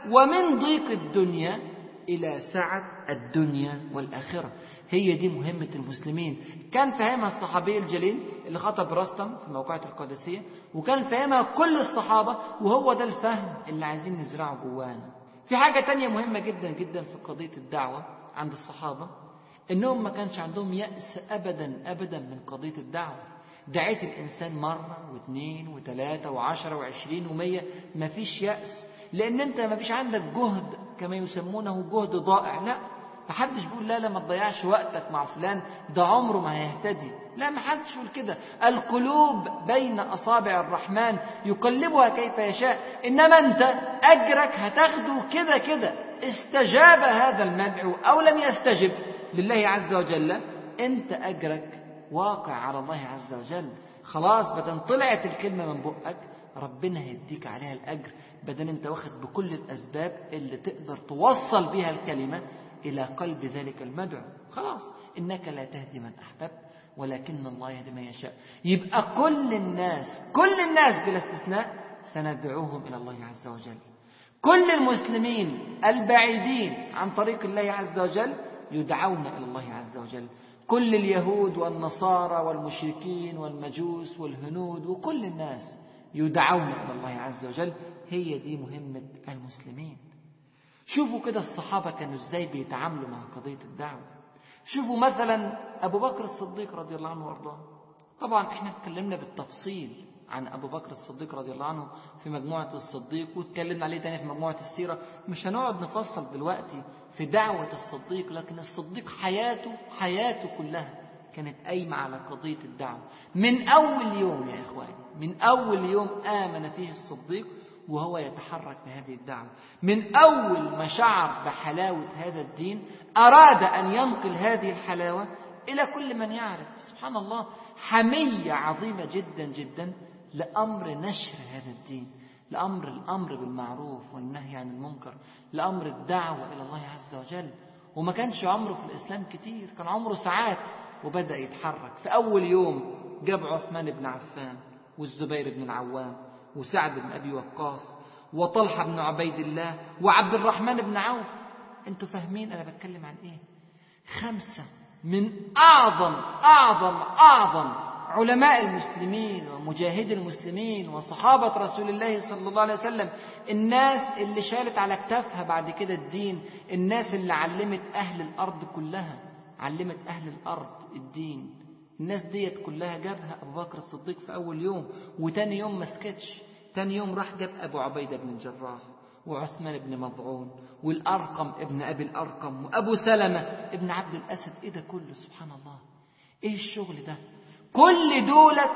ومن ضيق الدنيا إلى سعة الدنيا والآخرة. هي دي مهمة المسلمين. كان فاهمها الصحابي الجليل اللي خطب رستم في موقعة القادسية، وكان فاهمها كل الصحابة، وهو ده الفهم اللي عايزين نزرعه جوانا. في حاجة تانية مهمة جدا جدا في قضية الدعوة عند الصحابة، إنهم ما كانش عندهم يأس أبدا أبدا من قضية الدعوة. دعيت الإنسان مرة واثنين وثلاثة وعشرة وعشرين ومية، ما فيش يأس، لأن أنت ما فيش عندك جهد كما يسمونه جهد ضائع. لا، محدش بيقول لا ما تضيعش وقتك مع فلان ده عمره ما هيهتدي. لا، محدش يقول كده. القلوب بين أصابع الرحمن يقلبها كيف يشاء. إنما أنت أجرك هتاخده كده كده، استجاب هذا المدعو أو لم يستجب لله عز وجل، أنت أجرك واقع على الله عز وجل. خلاص، بدل طلعت الكلمة من بقك ربنا هيديك عليها الأجر، بدل أنت واخد بكل الأسباب اللي تقدر توصل بها الكلمة إلى قلب ذلك المدعو. خلاص، إنك لا تهدي من أحببت ولكن الله يهدي من يشاء. يبقى كل الناس بلا استثناء سندعوهم إلى الله عز وجل. كل المسلمين البعيدين عن طريق الله عز وجل يدعون إلى الله عز وجل. كل اليهود والنصارى والمشركين والمجوس والهنود وكل الناس يدعون إلى الله عز وجل. هي دي مهمة المسلمين. شوفوا كده الصحابة كانوا ازاي بيتعاملوا مع قضية الدعوة. شوفوا مثلا أبو بكر الصديق رضي الله عنه وارضاه. طبعا احنا اتكلمنا بالتفصيل عن أبو بكر الصديق رضي الله عنه في مجموعة الصديق، واتكلمنا عليه تاني في مجموعة السيرة. مش هنقعد نفصل دلوقتي في دعوة الصديق، لكن الصديق حياته كلها كانت قايمة على قضية الدعوة. من أول يوم يا إخواني، من أول يوم آمن فيه الصديق وهو يتحرك بهذه الدعوة. من أول ما شعر بحلاوة هذا الدين أراد أن ينقل هذه الحلاوة إلى كل من يعرف. سبحان الله، حمية عظيمة جدا جدا لأمر نشر هذا الدين، الأمر بالمعروف والنهي عن المنكر، لأمر الدعوة إلى الله عز وجل. وما كانش عمره في الإسلام كتير، كان عمره ساعات وبدأ يتحرك. في أول يوم جاب عثمان بن عفان والزبير بن العوام وسعد بن أبي وقاص وطلحة بن عبيد الله وعبد الرحمن بن عوف. انتوا فاهمين أنا بتكلم عن إيه؟ 5 من أعظم علماء المسلمين ومجاهدي المسلمين وصحابة رسول الله صلى الله عليه وسلم، الناس اللي شالت على كتافها بعد كده الدين، الناس اللي علمت أهل الأرض كلها، علمت أهل الأرض الدين. الناس ديت كلها جابها أبو بكر الصديق في أول يوم، وتاني يوم ما سكتش. تاني يوم راح جاب أبو عبيدة بن الجراح وعثمان بن مظعون والأرقم ابن أبي الأرقم وأبو سلمة ابن عبد الأسد. إيه ده كله؟ سبحان الله، إيه الشغل ده؟ كل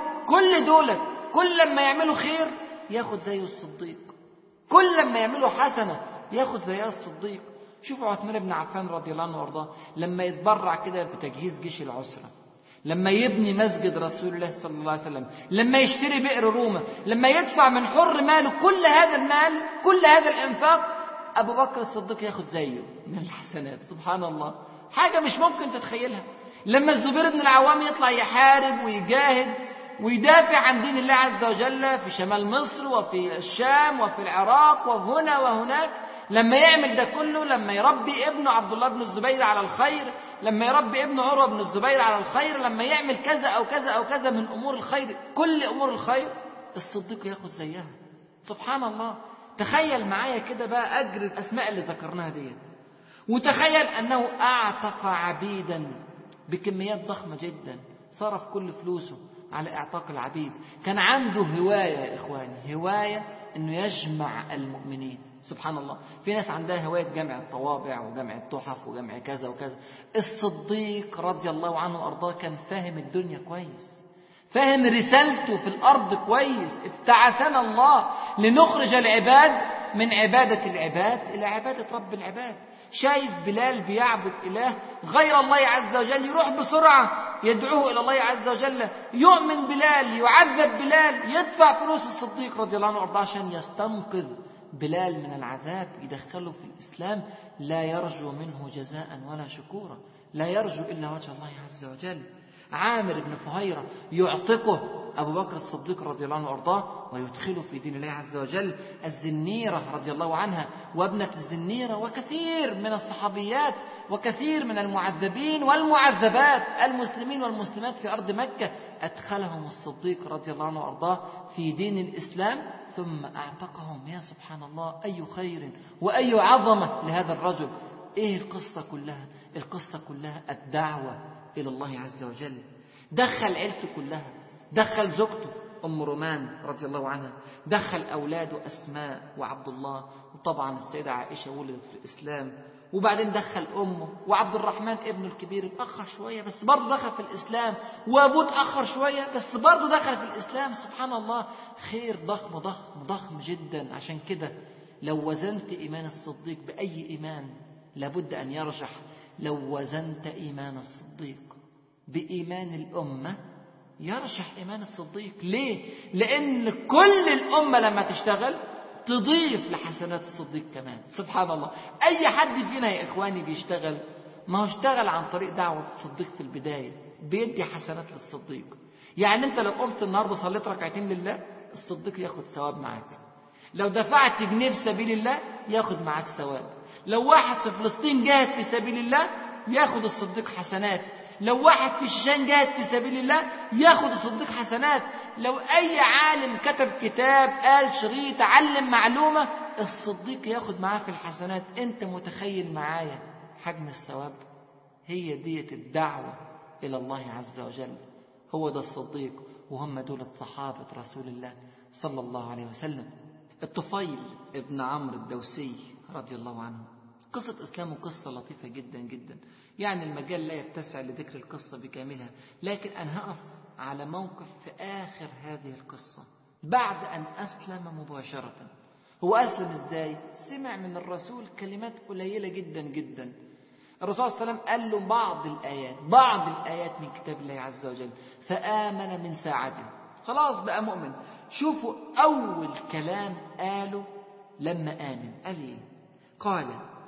دولت كل لما يعملوا خير ياخد زيه الصديق، كل لما يعملوا حسنة ياخد زيها الصديق. شوفوا عثمان بن عفان رضي الله عنه وارضاه لما يتبرع كده بتجهيز جيش العسرة، لما يبني مسجد رسول الله صلى الله عليه وسلم، لما يشتري بئر روما، لما يدفع من حر ماله كل هذا المال، كل هذا الإنفاق، أبو بكر الصديق ياخد زيه من الحسنات. سبحان الله، حاجة مش ممكن تتخيلها. لما الزبير بن العوام يطلع يحارب ويجاهد ويدافع عن دين الله عز وجل في شمال مصر وفي الشام وفي العراق وهنا وهناك، لما يعمل ده كله، لما يربي ابنه عبد الله بن الزبير على الخير، لما يربي ابنه عروة بن الزبير على الخير، لما يعمل كذا أو كذا أو كذا من أمور الخير، كل أمور الخير الصديق ياخد زيها. سبحان الله. تخيل معايا كده بقى أجر الأسماء اللي ذكرناها ديت، وتخيل أنه أعتق عبيدا بكميات ضخمة جدا، صرف كل فلوسه على اعتاق العبيد. كان عنده هواية يا إخواني، هواية أنه يجمع المؤمنين. سبحان الله، في ناس عندها هواية جمع الطوابع وجمع التحف وجمع كذا وكذا. الصديق رضي الله عنه وأرضاه كان فاهم الدنيا كويس، فاهم رسالته في الأرض كويس. ابتعثنا الله لنخرج العباد من عبادة العباد إلى عبادة رب العباد. شايف بلال بيعبد إله غير الله عز وجل، يروح بسرعة يدعوه إلى الله عز وجل، يؤمن بلال، يعذب بلال، يدفع فلوس الصديق رضي الله عنه وأرضاه عشان يستنقذ بلال من العذاب، يدخله في الإسلام، لا يرجو منه جزاء ولا شكورا، لا يرجو إلا وجه الله عز وجل. عامر بن فهيرة يعتقه أبو بكر الصديق رضي الله عنه وأرضاه ويدخله في دين الله عز وجل. الزنيرة رضي الله عنها وابنة الزنيرة وكثير من الصحابيات وكثير من المعذبين والمعذبات المسلمين والمسلمات في أرض مكة أدخلهم الصديق رضي الله عنه وأرضاه في دين الإسلام ثم أعتقهم. يا سبحان الله، أي خير وأي عظمة لهذا الرجل. إيه القصة كلها؟ القصة كلها الدعوة إلى الله عز وجل. دخل عيلته كلها، دخل زوجته أم رومان رضي الله عنها، دخل أولاده أسماء وعبد الله، وطبعا السيدة عائشة ولدت في الإسلام، وبعدين دخل أمه وعبد الرحمن ابنه الكبير اتأخر شوية بس برضه دخل في الإسلام، وأبوه اتأخر شوية بس برضه دخل في الإسلام. سبحان الله، خير ضخم ضخم ضخم جدا. عشان كده لو وزنت إيمان الصديق بأي إيمان لابد أن يرجح. لو وزنت إيمان الصديق بإيمان الأمة يرجح إيمان الصديق. ليه؟ لأن كل الأمة لما تشتغل تضيف لحسنات الصديق كمان. سبحان الله، أي حد فينا يا إخواني بيشتغل ما هو اشتغل عن طريق دعوة الصديق في البداية بيدي حسنات للصديق. يعني أنت لو قمت النهاردة صليت ركعتين لله الصديق ياخد ثواب معاك. لو دفعت جنيه في سبيل الله ياخد معاك ثواب. لو واحد في فلسطين جاهد في سبيل الله ياخد الصديق حسنات. لو واحد في الشيشان جاهد في سبيل الله ياخد الصديق حسنات. لو أي عالم كتب كتاب قال شريط علم معلومة الصديق ياخد معاه في الحسنات. أنت متخيل معايا حجم الثواب؟ هي دية الدعوة إلى الله عز وجل. هو ده الصديق، وهم دول صحابة رسول الله صلى الله عليه وسلم. الطفيل ابن عمرو الدوسي رضي الله عنه، قصة إسلامه قصة لطيفة جدا جدا. يعني المجال لا يتسع لذكر القصة بكاملها، لكن أنا هقف على موقف في آخر هذه القصة بعد أن أسلم مباشرة. هو أسلم إزاي؟ سمع من الرسول كلمات قليلة جدا جدا. الرسول صلى الله عليه وسلم قال له بعض الآيات من كتاب الله عز وجل، فآمن من ساعته، خلاص بقى مؤمن. شوفوا أول كلام قاله لما آمن قال إيه؟ قال: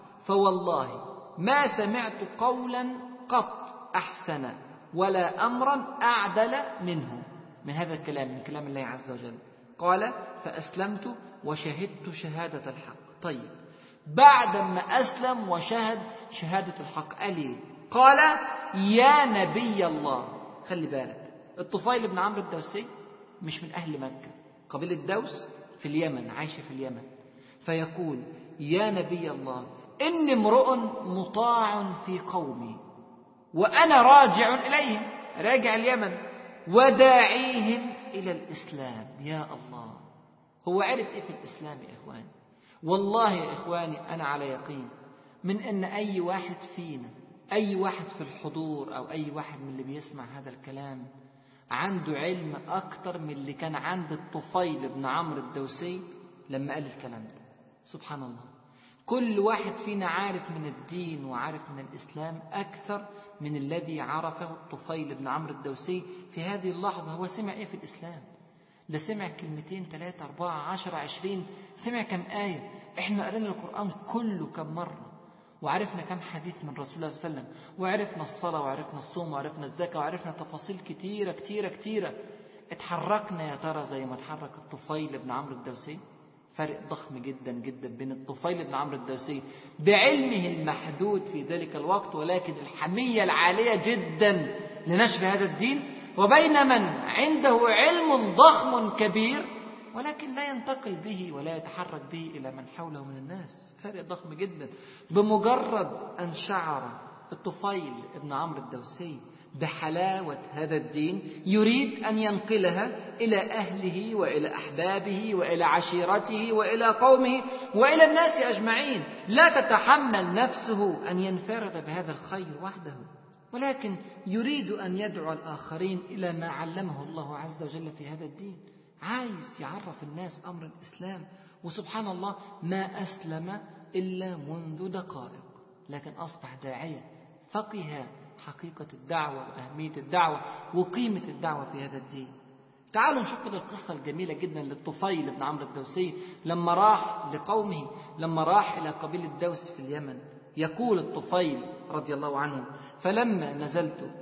فوالله ما سمعت قولا قط أحسن ولا أمرا أعدل منه، من هذا الكلام، من كلام الله عز وجل. قال: فأسلمت وشهدت شهادة الحق. طيب، بعد ما أسلم وشهد شهادة الحق قال إيه؟ قال: يا نبي الله. خلي بالك، الطفيل بن عمرو الدوسي مش من أهل مكة، قبيلة دوس في اليمن، عايشة في اليمن. فيقول: يا نبي الله، إني امرؤ مطاع في قومي وأنا راجع إليهم، راجع اليمن، وداعيهم إلى الإسلام. يا الله، هو عرف إيه في الإسلام يا إخواني؟ والله يا إخواني أنا على يقين من أن أي واحد فينا، أي واحد في الحضور أو أي واحد من اللي بيسمع هذا الكلام عنده علم أكتر من اللي كان عند الطفيل بن عمرو الدوسي لما قال الكلام ده. سبحان الله، كل واحد فينا عارف من الدين وعارف من الإسلام أكثر من الذي عرفه الطفيل بن عمرو الدوسي في هذه اللحظة. هو سمع إيه في الإسلام؟ ده سمع كلمتين 3 4 10 20، سمع كم آية. إحنا قرأنا القرآن كله كم مرة، وعرفنا كم حديث من رسول الله صلى الله عليه وسلم، وعرفنا الصلاة وعرفنا الصوم وعرفنا الزكاة وعرفنا تفاصيل كتيرة كتيرة كتيرة. اتحركنا يا ترى زي ما اتحرك الطفيل بن عمرو الدوسي؟ فرق ضخم جدا جدا بين الطفيل بن عمرو الدوسي بعلمه المحدود في ذلك الوقت ولكن الحمية العالية جدا لنشر هذا الدين، وبين من عنده علم ضخم كبير ولكن لا ينتقل به ولا يتحرك به إلى من حوله من الناس. فرق ضخم جدا. بمجرد أن شعر الطفيل بن عمرو الدوسي بحلاوة هذا الدين يريد أن ينقلها إلى أهله وإلى أحبابه وإلى عشيرته وإلى قومه وإلى الناس أجمعين. لا تتحمل نفسه أن ينفرد بهذا الخير وحده، ولكن يريد أن يدعو الآخرين إلى ما علمه الله عز وجل في هذا الدين. عايز يعرف الناس أمر الإسلام. وسبحان الله ما أسلم إلا منذ دقائق، لكن أصبح داعية فقه حقيقة الدعوة وأهمية الدعوة وقيمة الدعوة في هذا الدين. تعالوا نشوف كده القصة الجميلة جدا للطفيل بن عمرو الدوسي لما راح لقومه، لما راح إلى قبيلة دوس في اليمن. يقول الطفيل رضي الله عنه: فلما نزلت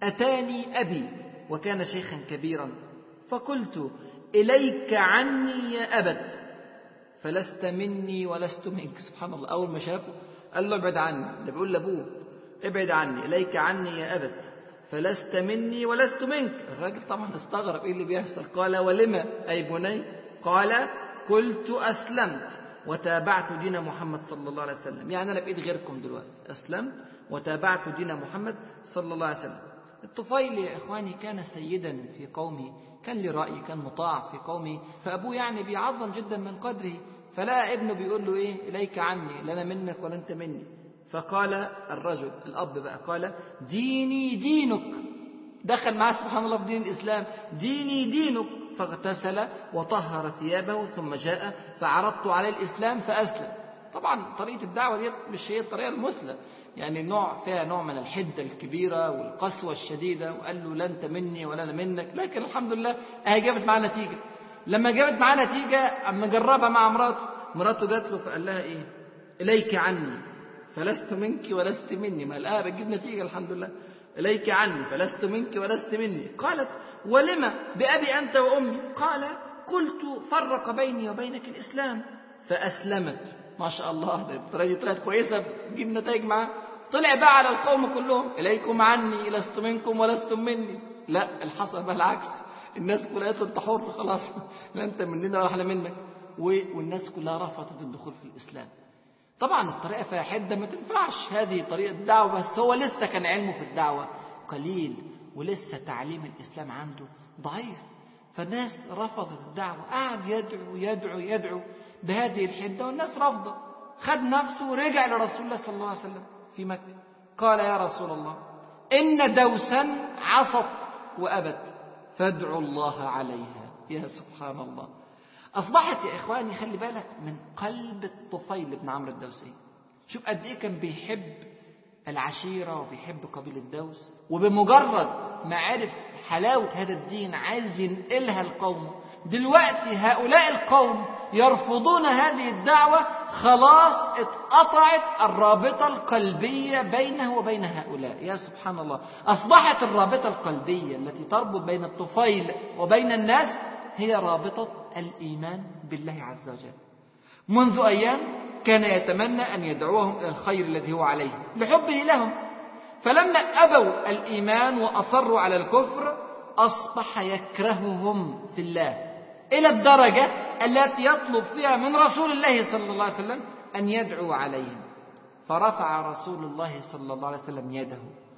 أتاني أبي وكان شيخا كبيرا فقلت إليك عني يا أبت فلست مني ولست منك. سبحان الله، أول ما شافه قال له ابعد عني، ده بيقول لأبوه ابعد عني، إليك عني يا أبت فلست مني ولست منك. الراجل طبعا استغرب إيه اللي بيحصل. قال ولما أي بني؟ قال قلت أسلمت وتابعت دين محمد صلى الله عليه وسلم. يعني أنا بقيت غيركم دلوقتي، أسلمت وتابعت دين محمد صلى الله عليه وسلم. الطفيل يا إخواني كان سيدا في قومه، كان له رأي، كان مطاع في قومه، فأبوه يعني بيعظم جدا من قدره، فلا ابنه بيقول له إيه؟ إليك عني، لا أنا منك ولا أنت مني. فقال الرجل الأب بقى قال ديني دينك، دخل معه سبحان الله في دين الإسلام، ديني دينك. فاغتسل وطهر ثيابه ثم جاء فعرضت عليه الإسلام فأسلم. طبعا طريقة الدعوة دي مش هي الطريقة المثلى، يعني فيها نوع من الحدة الكبيرة والقسوة الشديدة، وقال له لا أنت مني ولا أنا منك. لكن الحمد لله هي جابت معاه نتيجة. لما جابت معاه نتيجة أما جربها مع مراته جات له فقال لها إيه؟ إليك عني فلست منك ولست مني. ما الآية بتجيب نتيجة الحمد لله. إليك عني فلست منك ولست مني. قالت ولما بأبي أنت وأمي؟ قال قلت فرق بيني وبينك الإسلام فأسلمت. ما شاء الله، ده الطريقة طلعت كويسة، بتجيب نتائج معاه. طلع بقى على القوم كلهم إليكم عني لست منكم ولستم مني. لا، الحصل بقى العكس، الناس كلها قالت أنت حر خلاص، لا أنت مننا ولا احنا منك، والناس كلها رفضت الدخول في الإسلام. طبعا الطريقة فيها حدة، ما تنفعش هذه طريقة الدعوة، بس هو لسه كان علمه في الدعوة قليل، ولسه تعليم الإسلام عنده ضعيف، فالناس رفضت الدعوة. قعد يدعو يدعو يدعو بهذه الحدة والناس رفضت. خد نفسه ورجع لرسول الله صلى الله عليه وسلم في مكة، قال يا رسول الله إن دوسا عصت وأبت فادعوا الله عليها. يا سبحان الله، أصبحت يا إخواني خلي بالك من قلب الطفيل بن عمرو الدوسي. شوف قد إيه كان بيحب العشيرة وبيحب قبيلة دوس، وبمجرد ما عرف حلاوة هذا الدين عايز ينقلها القوم. دلوقتي هؤلاء القوم يرفضون هذه الدعوة، خلاص اتقطعت الرابطة القلبية بينه وبين هؤلاء. يا سبحان الله، أصبحت الرابطة القلبية التي تربط بين الطفيل وبين الناس هي رابطة الإيمان بالله عز وجل. منذ أيام كان يتمنى أن يدعوهم إلى الخير الذي هو عليه لحبه لهم، فلما أبوا الإيمان وأصروا على الكفر أصبح يكرههم في الله، إلى الدرجة التي يطلب فيها من رسول الله صلى الله عليه وسلم أن يدعو عليهم. فرفع رسول الله صلى الله عليه وسلم يده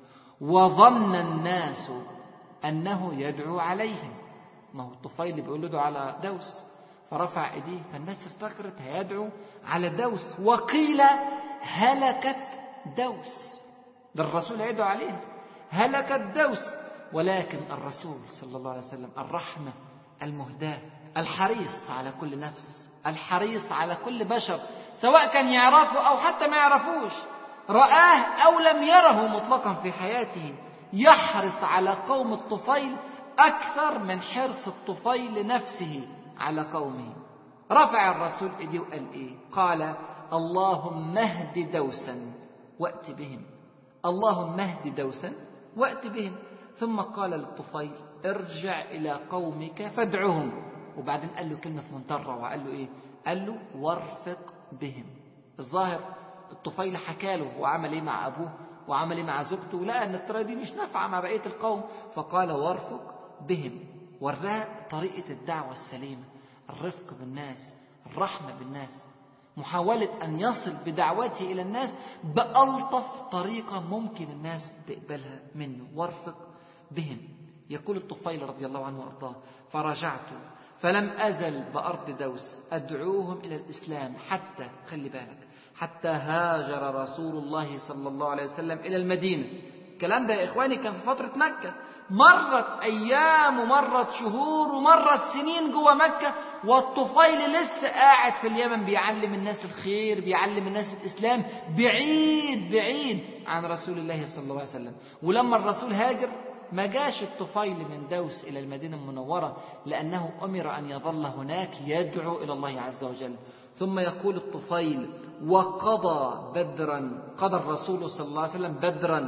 وظن الناس أنه يدعو عليهم. ما هو الطفيل بيقول له على دوس، فرفع ايديه، فالناس افتكرت هيدعو على دوس، وقيل هلكت دوس، ده الرسول هيدعو عليه هلكت دوس. ولكن الرسول صلى الله عليه وسلم الرحمة المهداة، الحريص على كل نفس، الحريص على كل بشر، سواء كان يعرفه أو حتى ما يعرفوش، رآه أو لم يره مطلقا في حياته، يحرص على قوم الطفيل أكثر من حرص الطفيل نفسه على قومه. رفع الرسول ايديه وقال ايه؟ قال اللهم اهد دوسا وأت بهم، اللهم اهد دوسا وأت بهم. ثم قال للطفيل ارجع إلى قومك فادعهم. وبعدين قال له كلمة في منتهى الروعة، قال له ايه؟ قال له وارفق بهم. الظاهر الطفيل حكى له وعمل ايه مع أبوه وعمل ايه مع زوجته، ولقى ان الطريقة دي مش نافعة مع بقية القوم، فقال وارفق بهم. وراه طريقة الدعوة السليمة، الرفق بالناس، الرحمة بالناس، محاولة أن يصل بدعوته إلى الناس بألطف طريقة ممكن الناس تقبلها منه. وارفق بهم. يقول الطفيل رضي الله عنه وأرضاه فرجعت فلم أزل بأرض دوس أدعوهم إلى الإسلام حتى، خلي بالك، حتى هاجر رسول الله صلى الله عليه وسلم إلى المدينة. الكلام ده يا إخواني كان في فترة مكة، مرت أيام ومرت شهور ومرت سنين جوه مكة، والطفيل لسه قاعد في اليمن بيعلم الناس الخير، بيعلم الناس الإسلام، بعيد بعيد عن رسول الله صلى الله عليه وسلم. ولما الرسول هاجر ما جاش الطفيل من دوس إلى المدينة المنورة، لأنه أمر أن يظل هناك يدعو إلى الله عز وجل. ثم يقول الطفيل وقضى بدرا، قضى الرسول صلى الله عليه وسلم بدرا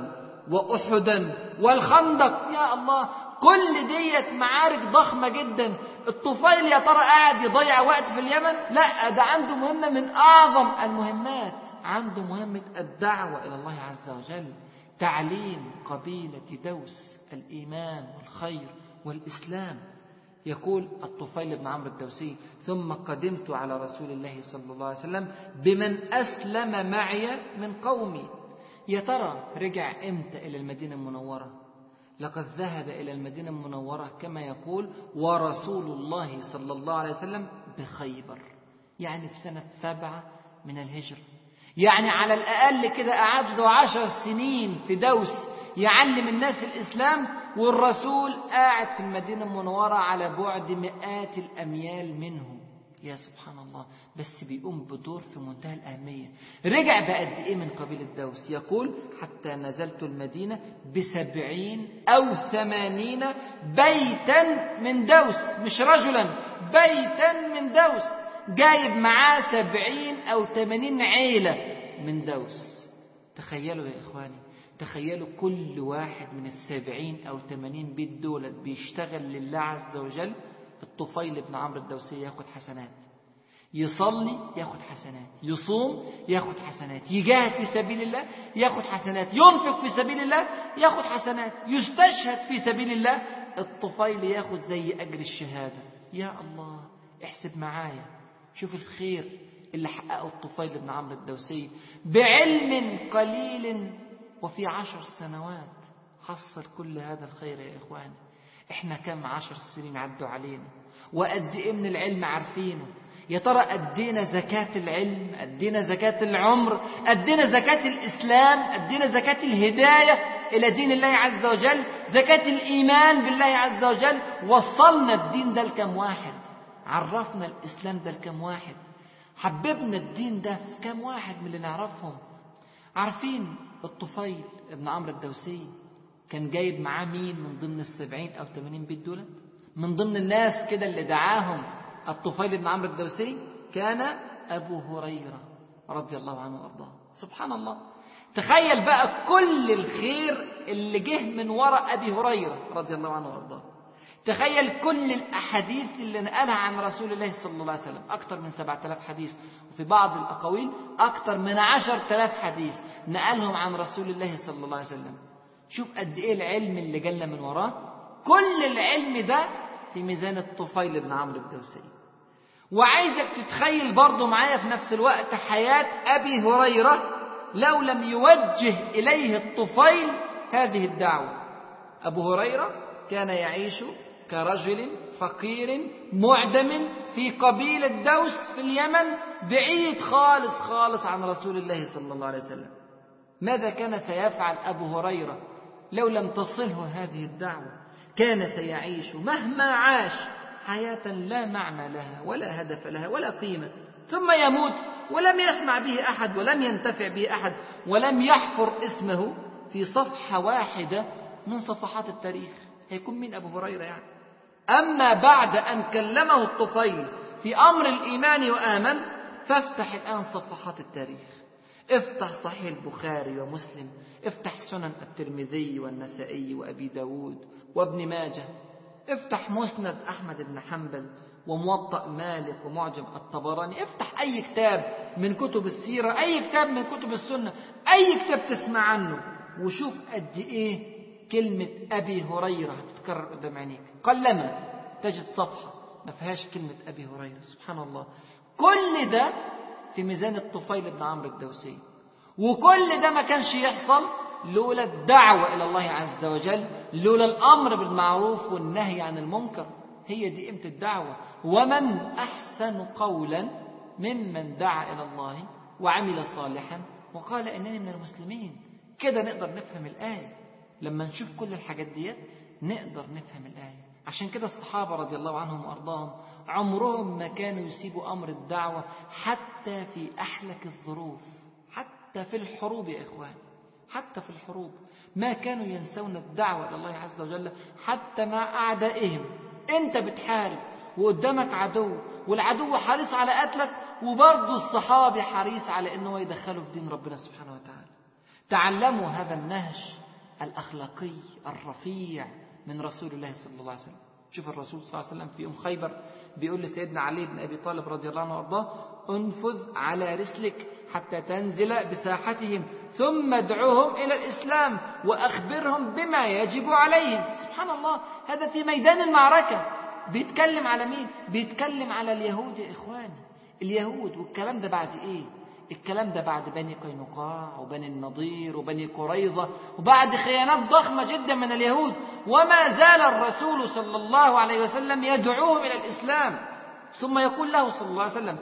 وأحدا والخندق. يا الله، كل ديت معارك ضخمة جدا. الطفيل يا ترى قاعد يضيع وقت في اليمن؟ لا، ده عنده مهمة من أعظم المهمات، عنده مهمة الدعوة إلى الله عز وجل، تعليم قبيلة دوس الإيمان والخير والإسلام. يقول الطفيل بن عمرو الدوسي: ثم قدمت على رسول الله صلى الله عليه وسلم بمن أسلم معي من قومي. يا ترى رجع إمتى إلى المدينة المنورة؟ لقد ذهب إلى المدينة المنورة كما يقول ورسول الله صلى الله عليه وسلم بخيبر، يعني في سنة 7 من الهجرة. يعني على الأقل كده قعد له 10 سنين في دوس يعلم الناس الإسلام، والرسول قاعد في المدينة المنورة على بعد مئات الأميال منه. يا سبحان الله، بس بيقوم بدور في منتهى الأهمية. رجع بقد إيه من قبيلة دوس؟ يقول: حتى نزلت المدينة ب70 أو 80 بيتا من دوس، مش رجلا، بيتا من دوس. جايب معاه 70 أو 80 عيلة من دوس. تخيلوا يا إخواني، تخيلوا كل واحد من 70 أو 80 بيت دولت بيشتغل لله عز وجل. الطفيل بن عمرو الدوسي ياخد حسنات، يصلي ياخد حسنات، يصوم ياخد حسنات، يجاهد في سبيل الله ياخد حسنات، ينفق في سبيل الله ياخد حسنات، يستشهد في سبيل الله. الطفيل ياخد زي أجر الشهادة. يا الله، احسب معايا، شوف الخير اللي حققه الطفيل بن عمرو الدوسي بعلم قليل، وفي 10 سنوات حصل كل هذا الخير. يا إخواني، إحنا كم 10 سنين عدوا علينا، وقد إيه من العلم عارفينه؟ يا ترى أدينا زكاة العلم؟ أدينا زكاة العمر؟ أدينا زكاة الإسلام؟ أدينا زكاة الهداية إلى دين الله عز وجل؟ زكاة الإيمان بالله عز وجل؟ وصلنا الدين ده لكم واحد؟ عرفنا الإسلام ده لكم واحد؟ حببنا الدين ده في كم واحد من اللي نعرفهم؟ عارفين الطفيل ابن عمرو الدوسي كان جايب معاه مين من ضمن 70 أو 80 بيت دولت؟ من ضمن الناس كده اللي دعاهم الطفيل بن عمرو الدوسي كان أبو هريرة رضي الله عنه وأرضاه. سبحان الله، تخيل بقى كل الخير اللي جه من وراء أبي هريرة رضي الله عنه وأرضاه. تخيل كل الأحاديث اللي نقلها عن رسول الله صلى الله عليه وسلم، أكثر من 7000 حديث، وفي بعض الأقاويل أكثر من 10,000 حديث نقلهم عن رسول الله صلى الله عليه وسلم. شوف قد إيه العلم اللي جالنا من وراه. كل العلم ده في ميزان الطفيل بن عمرو الدوسي. وعايزك تتخيل برضو معايا في نفس الوقت حياة أبي هريرة لو لم يوجه إليه الطفيل هذه الدعوة. أبو هريرة كان يعيش كرجل فقير معدم في قبيلة دوس في اليمن، بعيد خالص خالص عن رسول الله صلى الله عليه وسلم. ماذا كان سيفعل أبو هريرة لو لم تصله هذه الدعوة؟ كان سيعيش مهما عاش حياة لا معنى لها ولا هدف لها ولا قيمة، ثم يموت ولم يسمع به أحد ولم ينتفع به أحد ولم يحفر اسمه في صفحة واحدة من صفحات التاريخ. هيكون مين أبو هريرة يعني؟ أما بعد أن كلمه الطفيل في أمر الإيمان وآمن، فافتح الآن صفحات التاريخ، افتح صحيح البخاري ومسلم، افتح سنن الترمذي والنسائي وأبي داود وابن ماجه، افتح مسند أحمد بن حنبل وموطأ مالك ومعجم الطبراني، افتح أي كتاب من كتب السيرة، أي كتاب من كتب السنة، أي كتاب تسمع عنه، وشوف قد إيه كلمة أبي هريرة هتتكرر قدام عينيك. قلما تجد صفحة ما فيهاش كلمة أبي هريرة. سبحان الله، كل ده في ميزان الطفيل بن عمرو الدوسي. وكل ده ما كانش يحصل لولا الدعوة إلى الله عز وجل، لولا الأمر بالمعروف والنهي عن المنكر. هي دي قيمة الدعوة. ومن أحسن قولا ممن دعا إلى الله وعمل صالحا وقال إنني من المسلمين. كده نقدر نفهم الآية. لما نشوف كل الحاجات دي نقدر نفهم الآية. عشان كده الصحابة رضي الله عنهم وأرضاهم عمرهم ما كانوا يسيبوا أمر الدعوة حتى في أحلك الظروف، حتى في الحروب يا إخوان، حتى في الحروب ما كانوا ينسون الدعوة إلى الله عز وجل حتى مع أعدائهم. أنت بتحارب وقدامك عدو، والعدو حريص على قتلك، وبرضه الصحابي حريص على أنه يدخله في دين ربنا سبحانه وتعالى. تعلموا هذا النهج الأخلاقي الرفيع من رسول الله صلى الله عليه وسلم. شوف الرسول صلى الله عليه وسلم في يوم خيبر بيقول لسيدنا علي بن أبي طالب رضي الله عنه وارضاه: انفذ على رسلك حتى تنزل بساحتهم ثم ادعوهم إلى الإسلام وأخبرهم بما يجب عليهم. سبحان الله، هذا في ميدان المعركة. بيتكلم على مين؟ بيتكلم على اليهود يا إخواني، اليهود. والكلام ده بعد إيه؟ الكلام ده بعد بني قينقاع وبني النضير وبني قريظة، وبعد خيانات ضخمة جدا من اليهود، وما زال الرسول صلى الله عليه وسلم يدعوهم إلى الإسلام. ثم يقول له صلى الله عليه وسلم: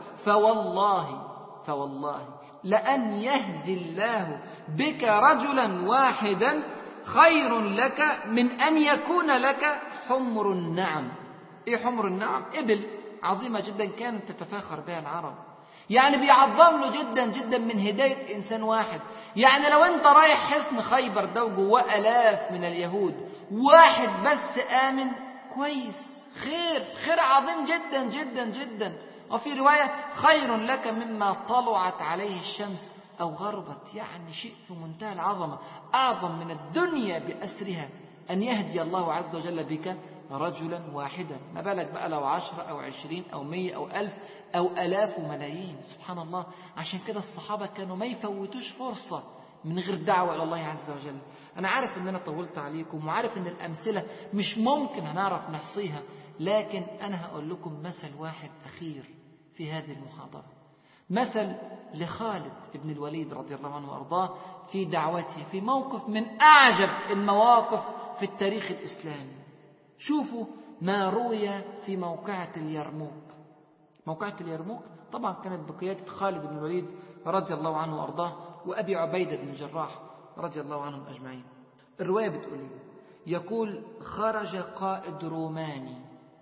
فوالله لأن يهدي الله بك رجلا واحدا خير لك من أن يكون لك حمر النعم. إيه حمر النعم؟ إبل عظيمة جدا كانت تتفاخر بها العرب. يعني بيعظم له جدا جدا من هداية إنسان واحد. يعني لو أنت رايح حصن خيبر ده وجواه آلاف من اليهود، واحد بس آمن، كويس، خير عظيم جدا جدا جدا. وفي رواية: خير لك مما طلعت عليه الشمس أو غربت. يعني شيء في منتهى العظمة، أعظم من الدنيا بأسرها أن يهدي الله عز وجل بك رجلا واحدا. ما بالك بقى لو 10 أو 20 أو 100 أو 1000 أو آلاف وملايين. سبحان الله. عشان كده الصحابة كانوا ما يفوتوش فرصة من غير دعوة إلى الله عز وجل. أنا عارف أن أنا طولت عليكم، وعارف أن الأمثلة مش ممكن هنعرف نحصيها، لكن أنا هقول لكم مثل واحد أخير في هذه المحاضرة، مثل لخالد بن الوليد رضي الله عنه وأرضاه في دعوته في موقف من أعجب المواقف في التاريخ الإسلامي. شوفوا ما روي في موقعة اليرموك. موقعة اليرموك طبعا كانت بقيادة خالد بن الوليد رضي الله عنه وأرضاه وأبي عبيدة بن الجراح رضي الله عنهم أجمعين. الرواية بتقول إيه؟ يقول: خرج قائد روماني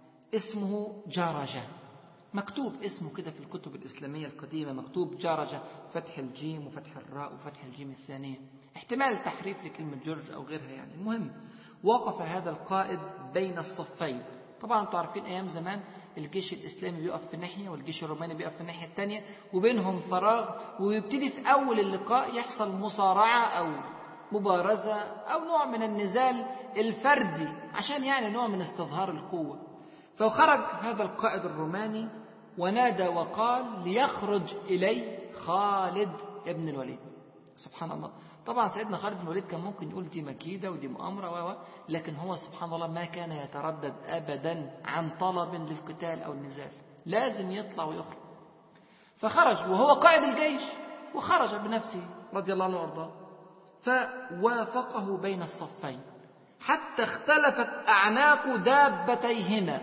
اسمه جارجة. مكتوب اسمه كده في الكتب الإسلامية القديمة، مكتوب جارجة، فتح الجيم وفتح الراء وفتح الجيم الثانية، احتمال تحريف لكلمة جورج أو غيرها يعني. المهم، وقف هذا القائد بين الصفين. طبعا انتم عارفين أيام زمان الجيش الإسلامي بيقف في ناحية والجيش الروماني بيقف في الناحية الثانية، وبينهم فراغ، ويبتدي في أول اللقاء يحصل مصارعة أو مبارزة أو نوع من النزال الفردي، عشان يعني نوع من استظهار القوة. فخرج هذا القائد الروماني ونادى وقال ليخرج إلي خالد بن الوليد. سبحان الله. طبعا سيدنا خالد بن الوليد كان ممكن يقول دي مكيدة ودي مؤامرة لكن هو سبحان الله ما كان يتردد أبدا عن طلب للقتال أو النزال، لازم يطلع ويخرج. فخرج وهو قائد الجيش، وخرج بنفسه رضي الله عنه وارضاه، فوافقه بين الصفين حتى اختلفت أعناق دابتيهما.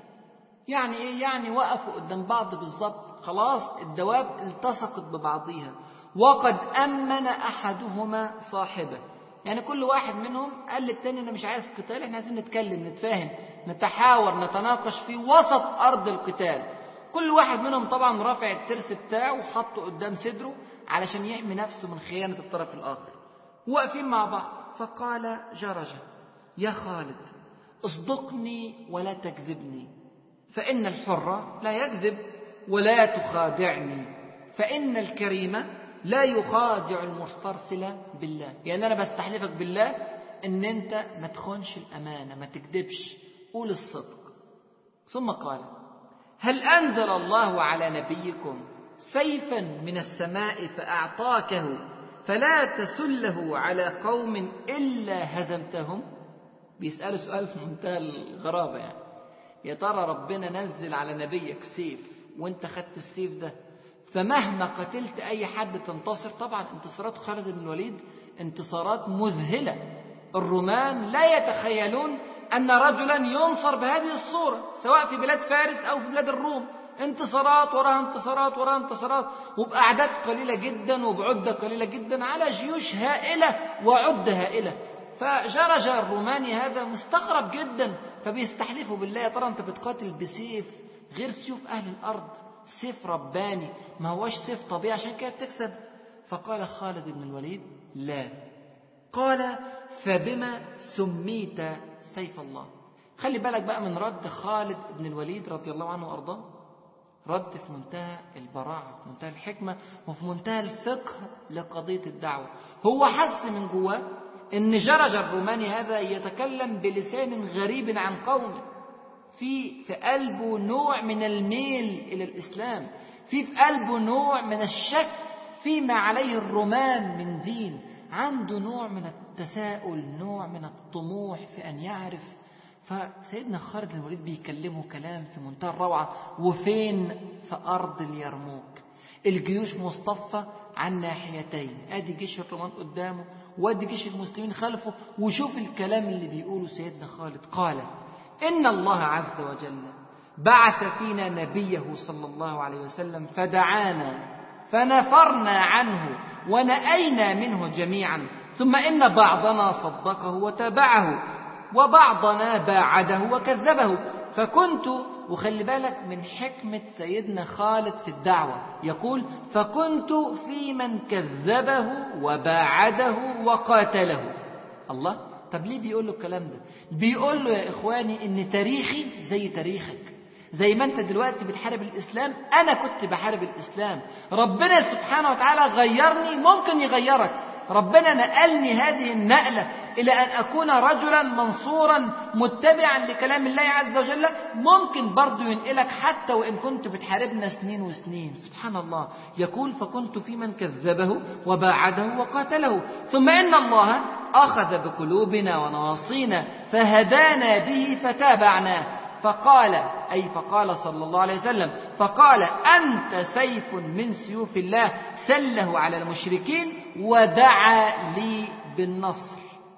يعني إيه؟ يعني وقفوا قدام بعض بالضبط، خلاص الدواب التصقت ببعضها، وقد أمن أحدهما صاحبه. يعني كل واحد منهم قال للتاني: أنا مش عايز قتال، احنا عايزين نتكلم، نتفاهم، نتحاور، نتناقش في وسط أرض القتال. كل واحد منهم طبعا رافع الترس بتاعه وحطه قدام صدره علشان يحمي نفسه من خيانة الطرف الآخر، واقفين مع بعض. فقال جرجة: يا خالد، اصدقني ولا تكذبني، فإن الحر لا يكذب، ولا تخادعني، فإن الكريم لا يخادع المسترسل بالله. يعني أنا بستحلفك بالله إن أنت ما تخونش الأمانة، ما تكذبش، قول الصدق. ثم قال: هل أنزل الله على نبيكم سيفا من السماء فأعطاكه فلا تسله على قوم إلا هزمتهم؟ بيسألوا سؤال في منتهى الغرابة، يعني يا ترى ربنا نزل على نبيك سيف وانت خدت السيف ده فمهما قتلت أي حد تنتصر؟ طبعا انتصارات خالد بن الوليد انتصارات مذهلة. الرومان لا يتخيلون أن رجلا ينصر بهذه الصورة، سواء في بلاد فارس أو في بلاد الروم، انتصارات وراها انتصارات وراها انتصارات، وبأعداد قليلة جدا وبعدة قليلة جدا على جيوش هائلة وعدة هائلة. فجرج الروماني هذا مستغرب جدا، فبيستحلفوا بالله: يا ترى انت بتقاتل بسيف غير سيوف أهل الأرض، سيف رباني، ما هوش سيف طبيعي عشان كده تكسب؟ فقال خالد بن الوليد: لا. قال: فبما سميت سيف الله؟ خلي بالك بقى من رد خالد بن الوليد رضي الله عنه وأرضاه، رد في منتهى البراعة، في منتهى الحكمة، وفي منتهى الفقه لقضية الدعوة. هو حس من جواه إن جرج الروماني هذا يتكلم بلسان غريب عن قومه، في قلبه نوع من الميل إلى الإسلام، في قلبه نوع من الشك فيما عليه الرومان من دين، عنده نوع من التساؤل، نوع من الطموح في أن يعرف. فسيدنا خالد بن الوليد بيكلمه كلام في منتهى الروعة. وفين؟ في أرض اليرموك، الجيوش مصطفى عن ناحيتين، ادي جيش الرومان قدامه وادي جيش المسلمين خلفه. وشوف الكلام اللي بيقوله سيدنا خالد. قال: إن الله عز وجل بعث فينا نبيه صلى الله عليه وسلم فدعانا فنفرنا عنه ونأينا منه جميعا، ثم إن بعضنا صدقه وتابعه وبعضنا باعده وكذبه. فكنت، وخلي بالك من حكمة سيدنا خالد في الدعوة، يقول: فكنت في من كذبه وباعده وقاتله. الله، طب ليه بيقول له الكلام ده؟ بيقول له يا إخواني إن تاريخي زي تاريخك، زي ما أنت دلوقتي بتحارب الإسلام أنا كنت بحارب الإسلام. ربنا سبحانه وتعالى غيرني، ممكن يغيرك. ربنا نقلني هذه النقلة إلى أن أكون رجلا منصورا متبعا لكلام الله عز وجل، ممكن برضو ينقلك حتى وإن كنت بتحاربنا سنين وسنين. سبحان الله. يقول: فكنت في من كذبه وباعده وقاتله، ثم إن الله أخذ بقلوبنا ونواصينا فهدانا به فتابعناه. فقال صلى الله عليه وسلم: فقال: أنت سيف من سيوف الله سله على المشركين ودعا لي بالنصر.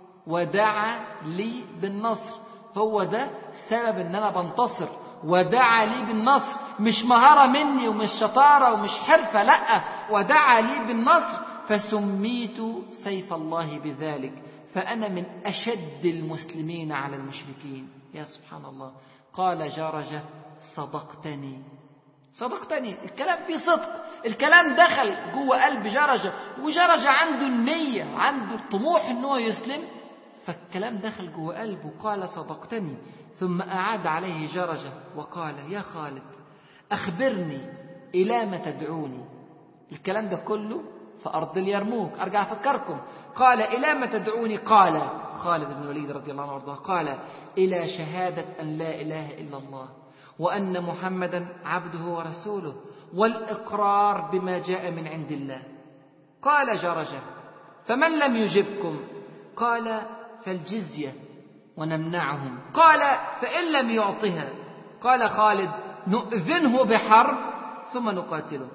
ودعا لي بالنصر، هو ده سبب ان انا بنتصر. ودعا لي بالنصر، مش مهارة مني ومش شطارة ومش حرفة، لا، ودعا لي بالنصر فسميت سيف الله بذلك، فأنا من أشد المسلمين على المشركين. يا سبحان الله. قال جرجة: صدقتني. صدقتني، الكلام فيه صدق، الكلام دخل جوه قلب جرجة، وجرجة عنده النية، عنده الطموح انه يسلم، فالكلام دخل جوه قلبه. قال: صدقتني. ثم أعاد عليه جرجة وقال: يا خالد أخبرني إلى ما تدعوني. الكلام ده كله في أرض اليرموك، أرجع أفكركم. قال: إلى ما تدعوني؟ قال خالد بن الوليد رضي الله عنه وارضاه: قال: إلى شهادة أن لا إله إلا الله وأن محمدا عبده ورسوله والإقرار بما جاء من عند الله. قال جرجة: فمن لم يجبكم؟ قال: فالجزية ونمنعهم. قال: فإن لم يعطها؟ قال خالد: نؤذنه بحرب ثم نقاتله.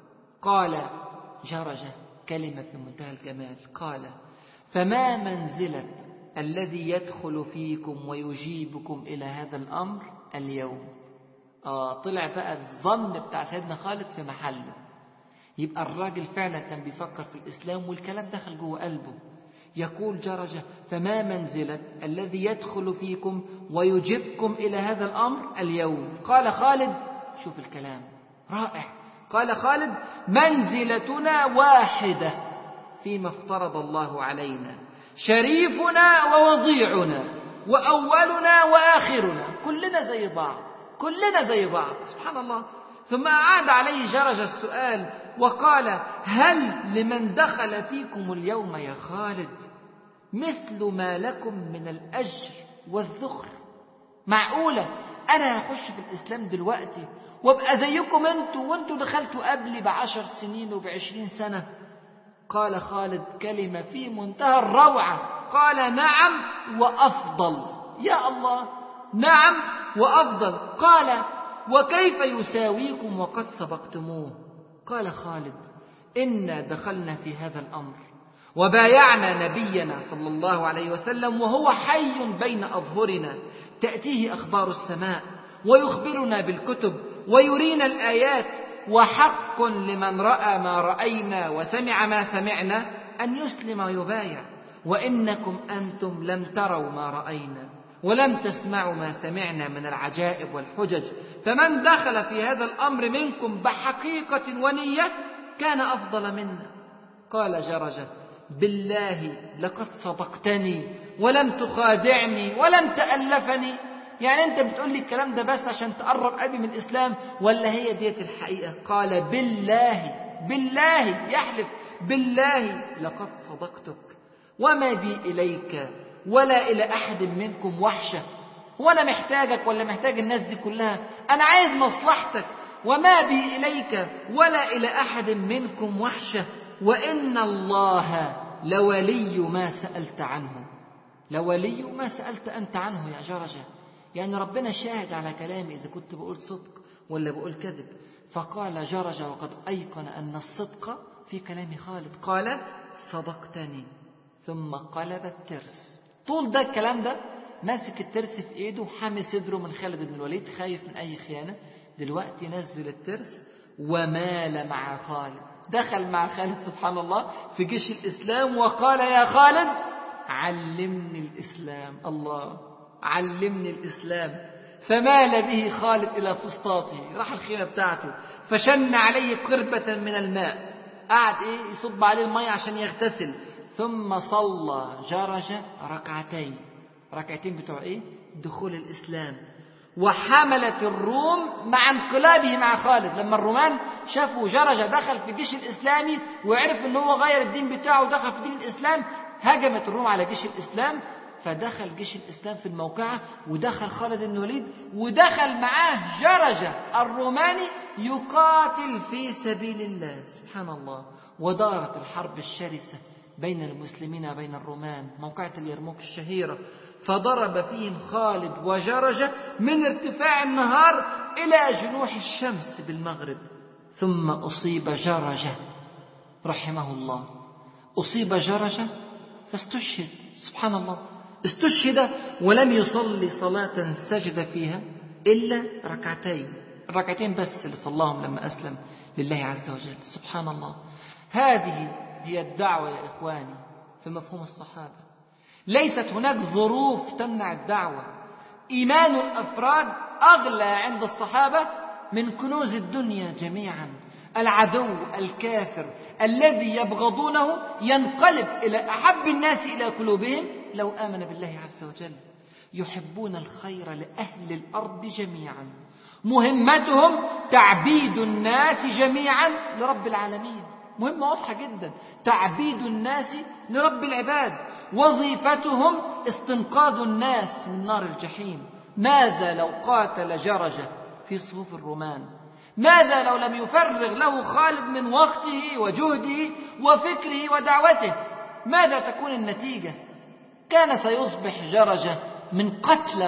قال جرجة كلمة في منتهى الجمال، قال: فما منزلة الذي يدخل فيكم ويجيبكم إلى هذا الأمر اليوم؟ طلع بقى الظن بتاع سيدنا خالد في محله. يبقى الراجل فعلا كان بيفكر في الإسلام والكلام دخل جوه قلبه. يقول جرجة: فما منزلة الذي يدخل فيكم ويجيبكم إلى هذا الأمر اليوم؟ قال خالد، شوف الكلام رائع، قال خالد: منزلتنا واحدة فيما افترض الله علينا، شريفنا ووضيعنا وأولنا وآخرنا، كلنا زي بعض، كلنا زي بعض. سبحان الله. ثم أعاد عليه جرج السؤال وقال: هل لمن دخل فيكم اليوم يا خالد مثل ما لكم من الأجر والذخر؟ معقولة أنا هخش في الإسلام دلوقتي وابقى زيكم أنتوا وأنتوا دخلتوا قبلي ب10 سنين وب20 سنة؟ قال خالد كلمة في منتهى الروعة، قال: نعم وأفضل. يا الله، نعم وأفضل. قال: وكيف يساويكم وقد سبقتموه؟ قال خالد: إنا دخلنا في هذا الأمر وبايعنا نبينا صلى الله عليه وسلم وهو حي بين أظهرنا، تأتيه أخبار السماء ويخبرنا بالكتب ويرينا الآيات، وحق لمن رأى ما رأينا وسمع ما سمعنا أن يسلم ويبايع، وإنكم أنتم لم تروا ما رأينا ولم تسمعوا ما سمعنا من العجائب والحجج، فمن دخل في هذا الأمر منكم بحقيقة ونية كان أفضل منا. قال جرجة: بالله لقد صدقتني ولم تخادعني ولم تألفني. يعني أنت بتقول لي الكلام ده بس عشان تقرب أبي من الإسلام ولا هي ديت الحقيقة؟ قال: بالله، بالله، يحلف بالله لقد صدقتك وما بي إليك ولا إلى أحد منكم وحشة. وأنا محتاجك ولا محتاج الناس دي كلها؟ أنا عايز مصلحتك. وما بي إليك ولا إلى أحد منكم وحشة، وإن الله لولي ما سألت عنه. لولي ما سألت أنت عنه يا جرجة. يعني ربنا شاهد على كلامي إذا كنت بقول صدق ولا بقول كذب. فقال جرجة وقد أيقن أن الصدق في كلام خالد، قال صدقتني، ثم قلب الترس. طول ده الكلام ده ماسك الترس في ايده وحامي صدره من خالد بن الوليد، خايف من أي خيانة. دلوقتي نزل الترس ومال مع خالد، دخل مع خالد سبحان الله في جيش الإسلام، وقال يا خالد علمني الإسلام. الله، علمني الإسلام. فمال به خالد إلى فسطاطه، راح الخيمة بتاعته، فشن عليه قربة من الماء، قعد يصب عليه الماء عشان يغتسل. ثم صلى جرجة ركعتين بتوع دخول الإسلام. وحملت الروم مع انقلابه مع خالد. لما الرومان شافوا جرجة دخل في الجيش الإسلامي وعرف أنه هو غير الدين بتاعه ودخل في دين الإسلام، هجمت الروم على جيش الإسلام، فدخل جيش الإسلام في الموقعة، ودخل خالد بن الوليد ودخل معاه جرجة الروماني يقاتل في سبيل الله. سبحان الله. ودارت الحرب الشرسة بين المسلمين وبين الرومان، موقعة اليرموك الشهيرة. فضرب فيهم خالد وجرجة من ارتفاع النهار إلى جنوح الشمس بالمغرب. ثم أصيب جرجة رحمه الله، أصيب جرجة فاستشهد. سبحان الله، استشهد ولم يصلي صلاة سجد فيها إلا الركعتين بس اللي صلاهم لما أسلم لله عز وجل. سبحان الله. هذه هي الدعوة يا إخواني في مفهوم الصحابة. ليست هناك ظروف تمنع الدعوة. إيمان الأفراد أغلى عند الصحابة من كنوز الدنيا جميعا. العدو الكافر الذي يبغضونه ينقلب إلى أحب الناس إلى قلوبهم لو آمن بالله عز وجل. يحبون الخير لأهل الأرض جميعا، مهمتهم تعبيد الناس جميعا لرب العالمين. مهمة واضحة جدا، تعبيد الناس لرب العباد. وظيفتهم استنقاذ الناس من نار الجحيم. ماذا لو قاتل جرجة في صفوف الرومان؟ ماذا لو لم يفرغ له خالد من وقته وجهده وفكره ودعوته؟ ماذا تكون النتيجة؟ كان سيصبح جرجة من قتل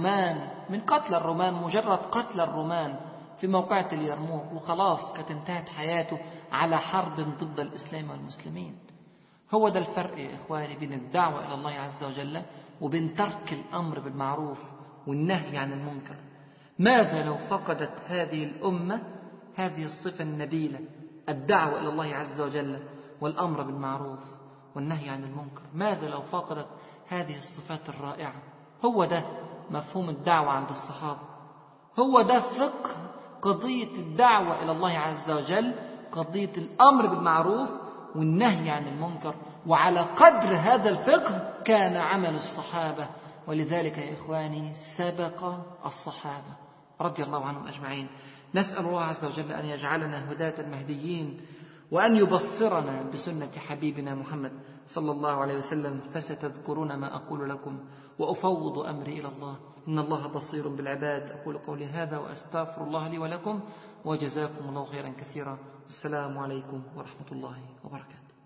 الرومان، مجرد قتل الرومان في موقعة اليرموك، وخلاص كانت انتهت حياته على حرب ضد الإسلام والمسلمين. هو ده الفرق يا إخواني بين الدعوة إلى الله عز وجل وبين ترك الأمر بالمعروف والنهي عن المنكر. ماذا لو فقدت هذه الأمة هذه الصفة النبيلة، الدعوة إلى الله عز وجل والأمر بالمعروف والنهي عن المنكر؟ ماذا لو فقدت هذه الصفات الرائعة؟ هو ده مفهوم الدعوة عند الصحابة. هو ده فقه قضية الدعوة إلى الله عز وجل، قضية الأمر بالمعروف والنهي عن المنكر. وعلى قدر هذا الفقه كان عمل الصحابة، ولذلك يا إخواني سبق الصحابة رضي الله عنهم أجمعين. نسأل الله عز وجل أن يجعلنا هداة المهديين، وأن يبصرنا بسنة حبيبنا محمد صلى الله عليه وسلم. فستذكرون ما أقول لكم وأفوض أمري إلى الله، إن الله بصير بالعباد. أقول قولي هذا وأستغفر الله لي ولكم، وجزاكم الله خيرا كثيرا. السلام عليكم ورحمة الله وبركاته.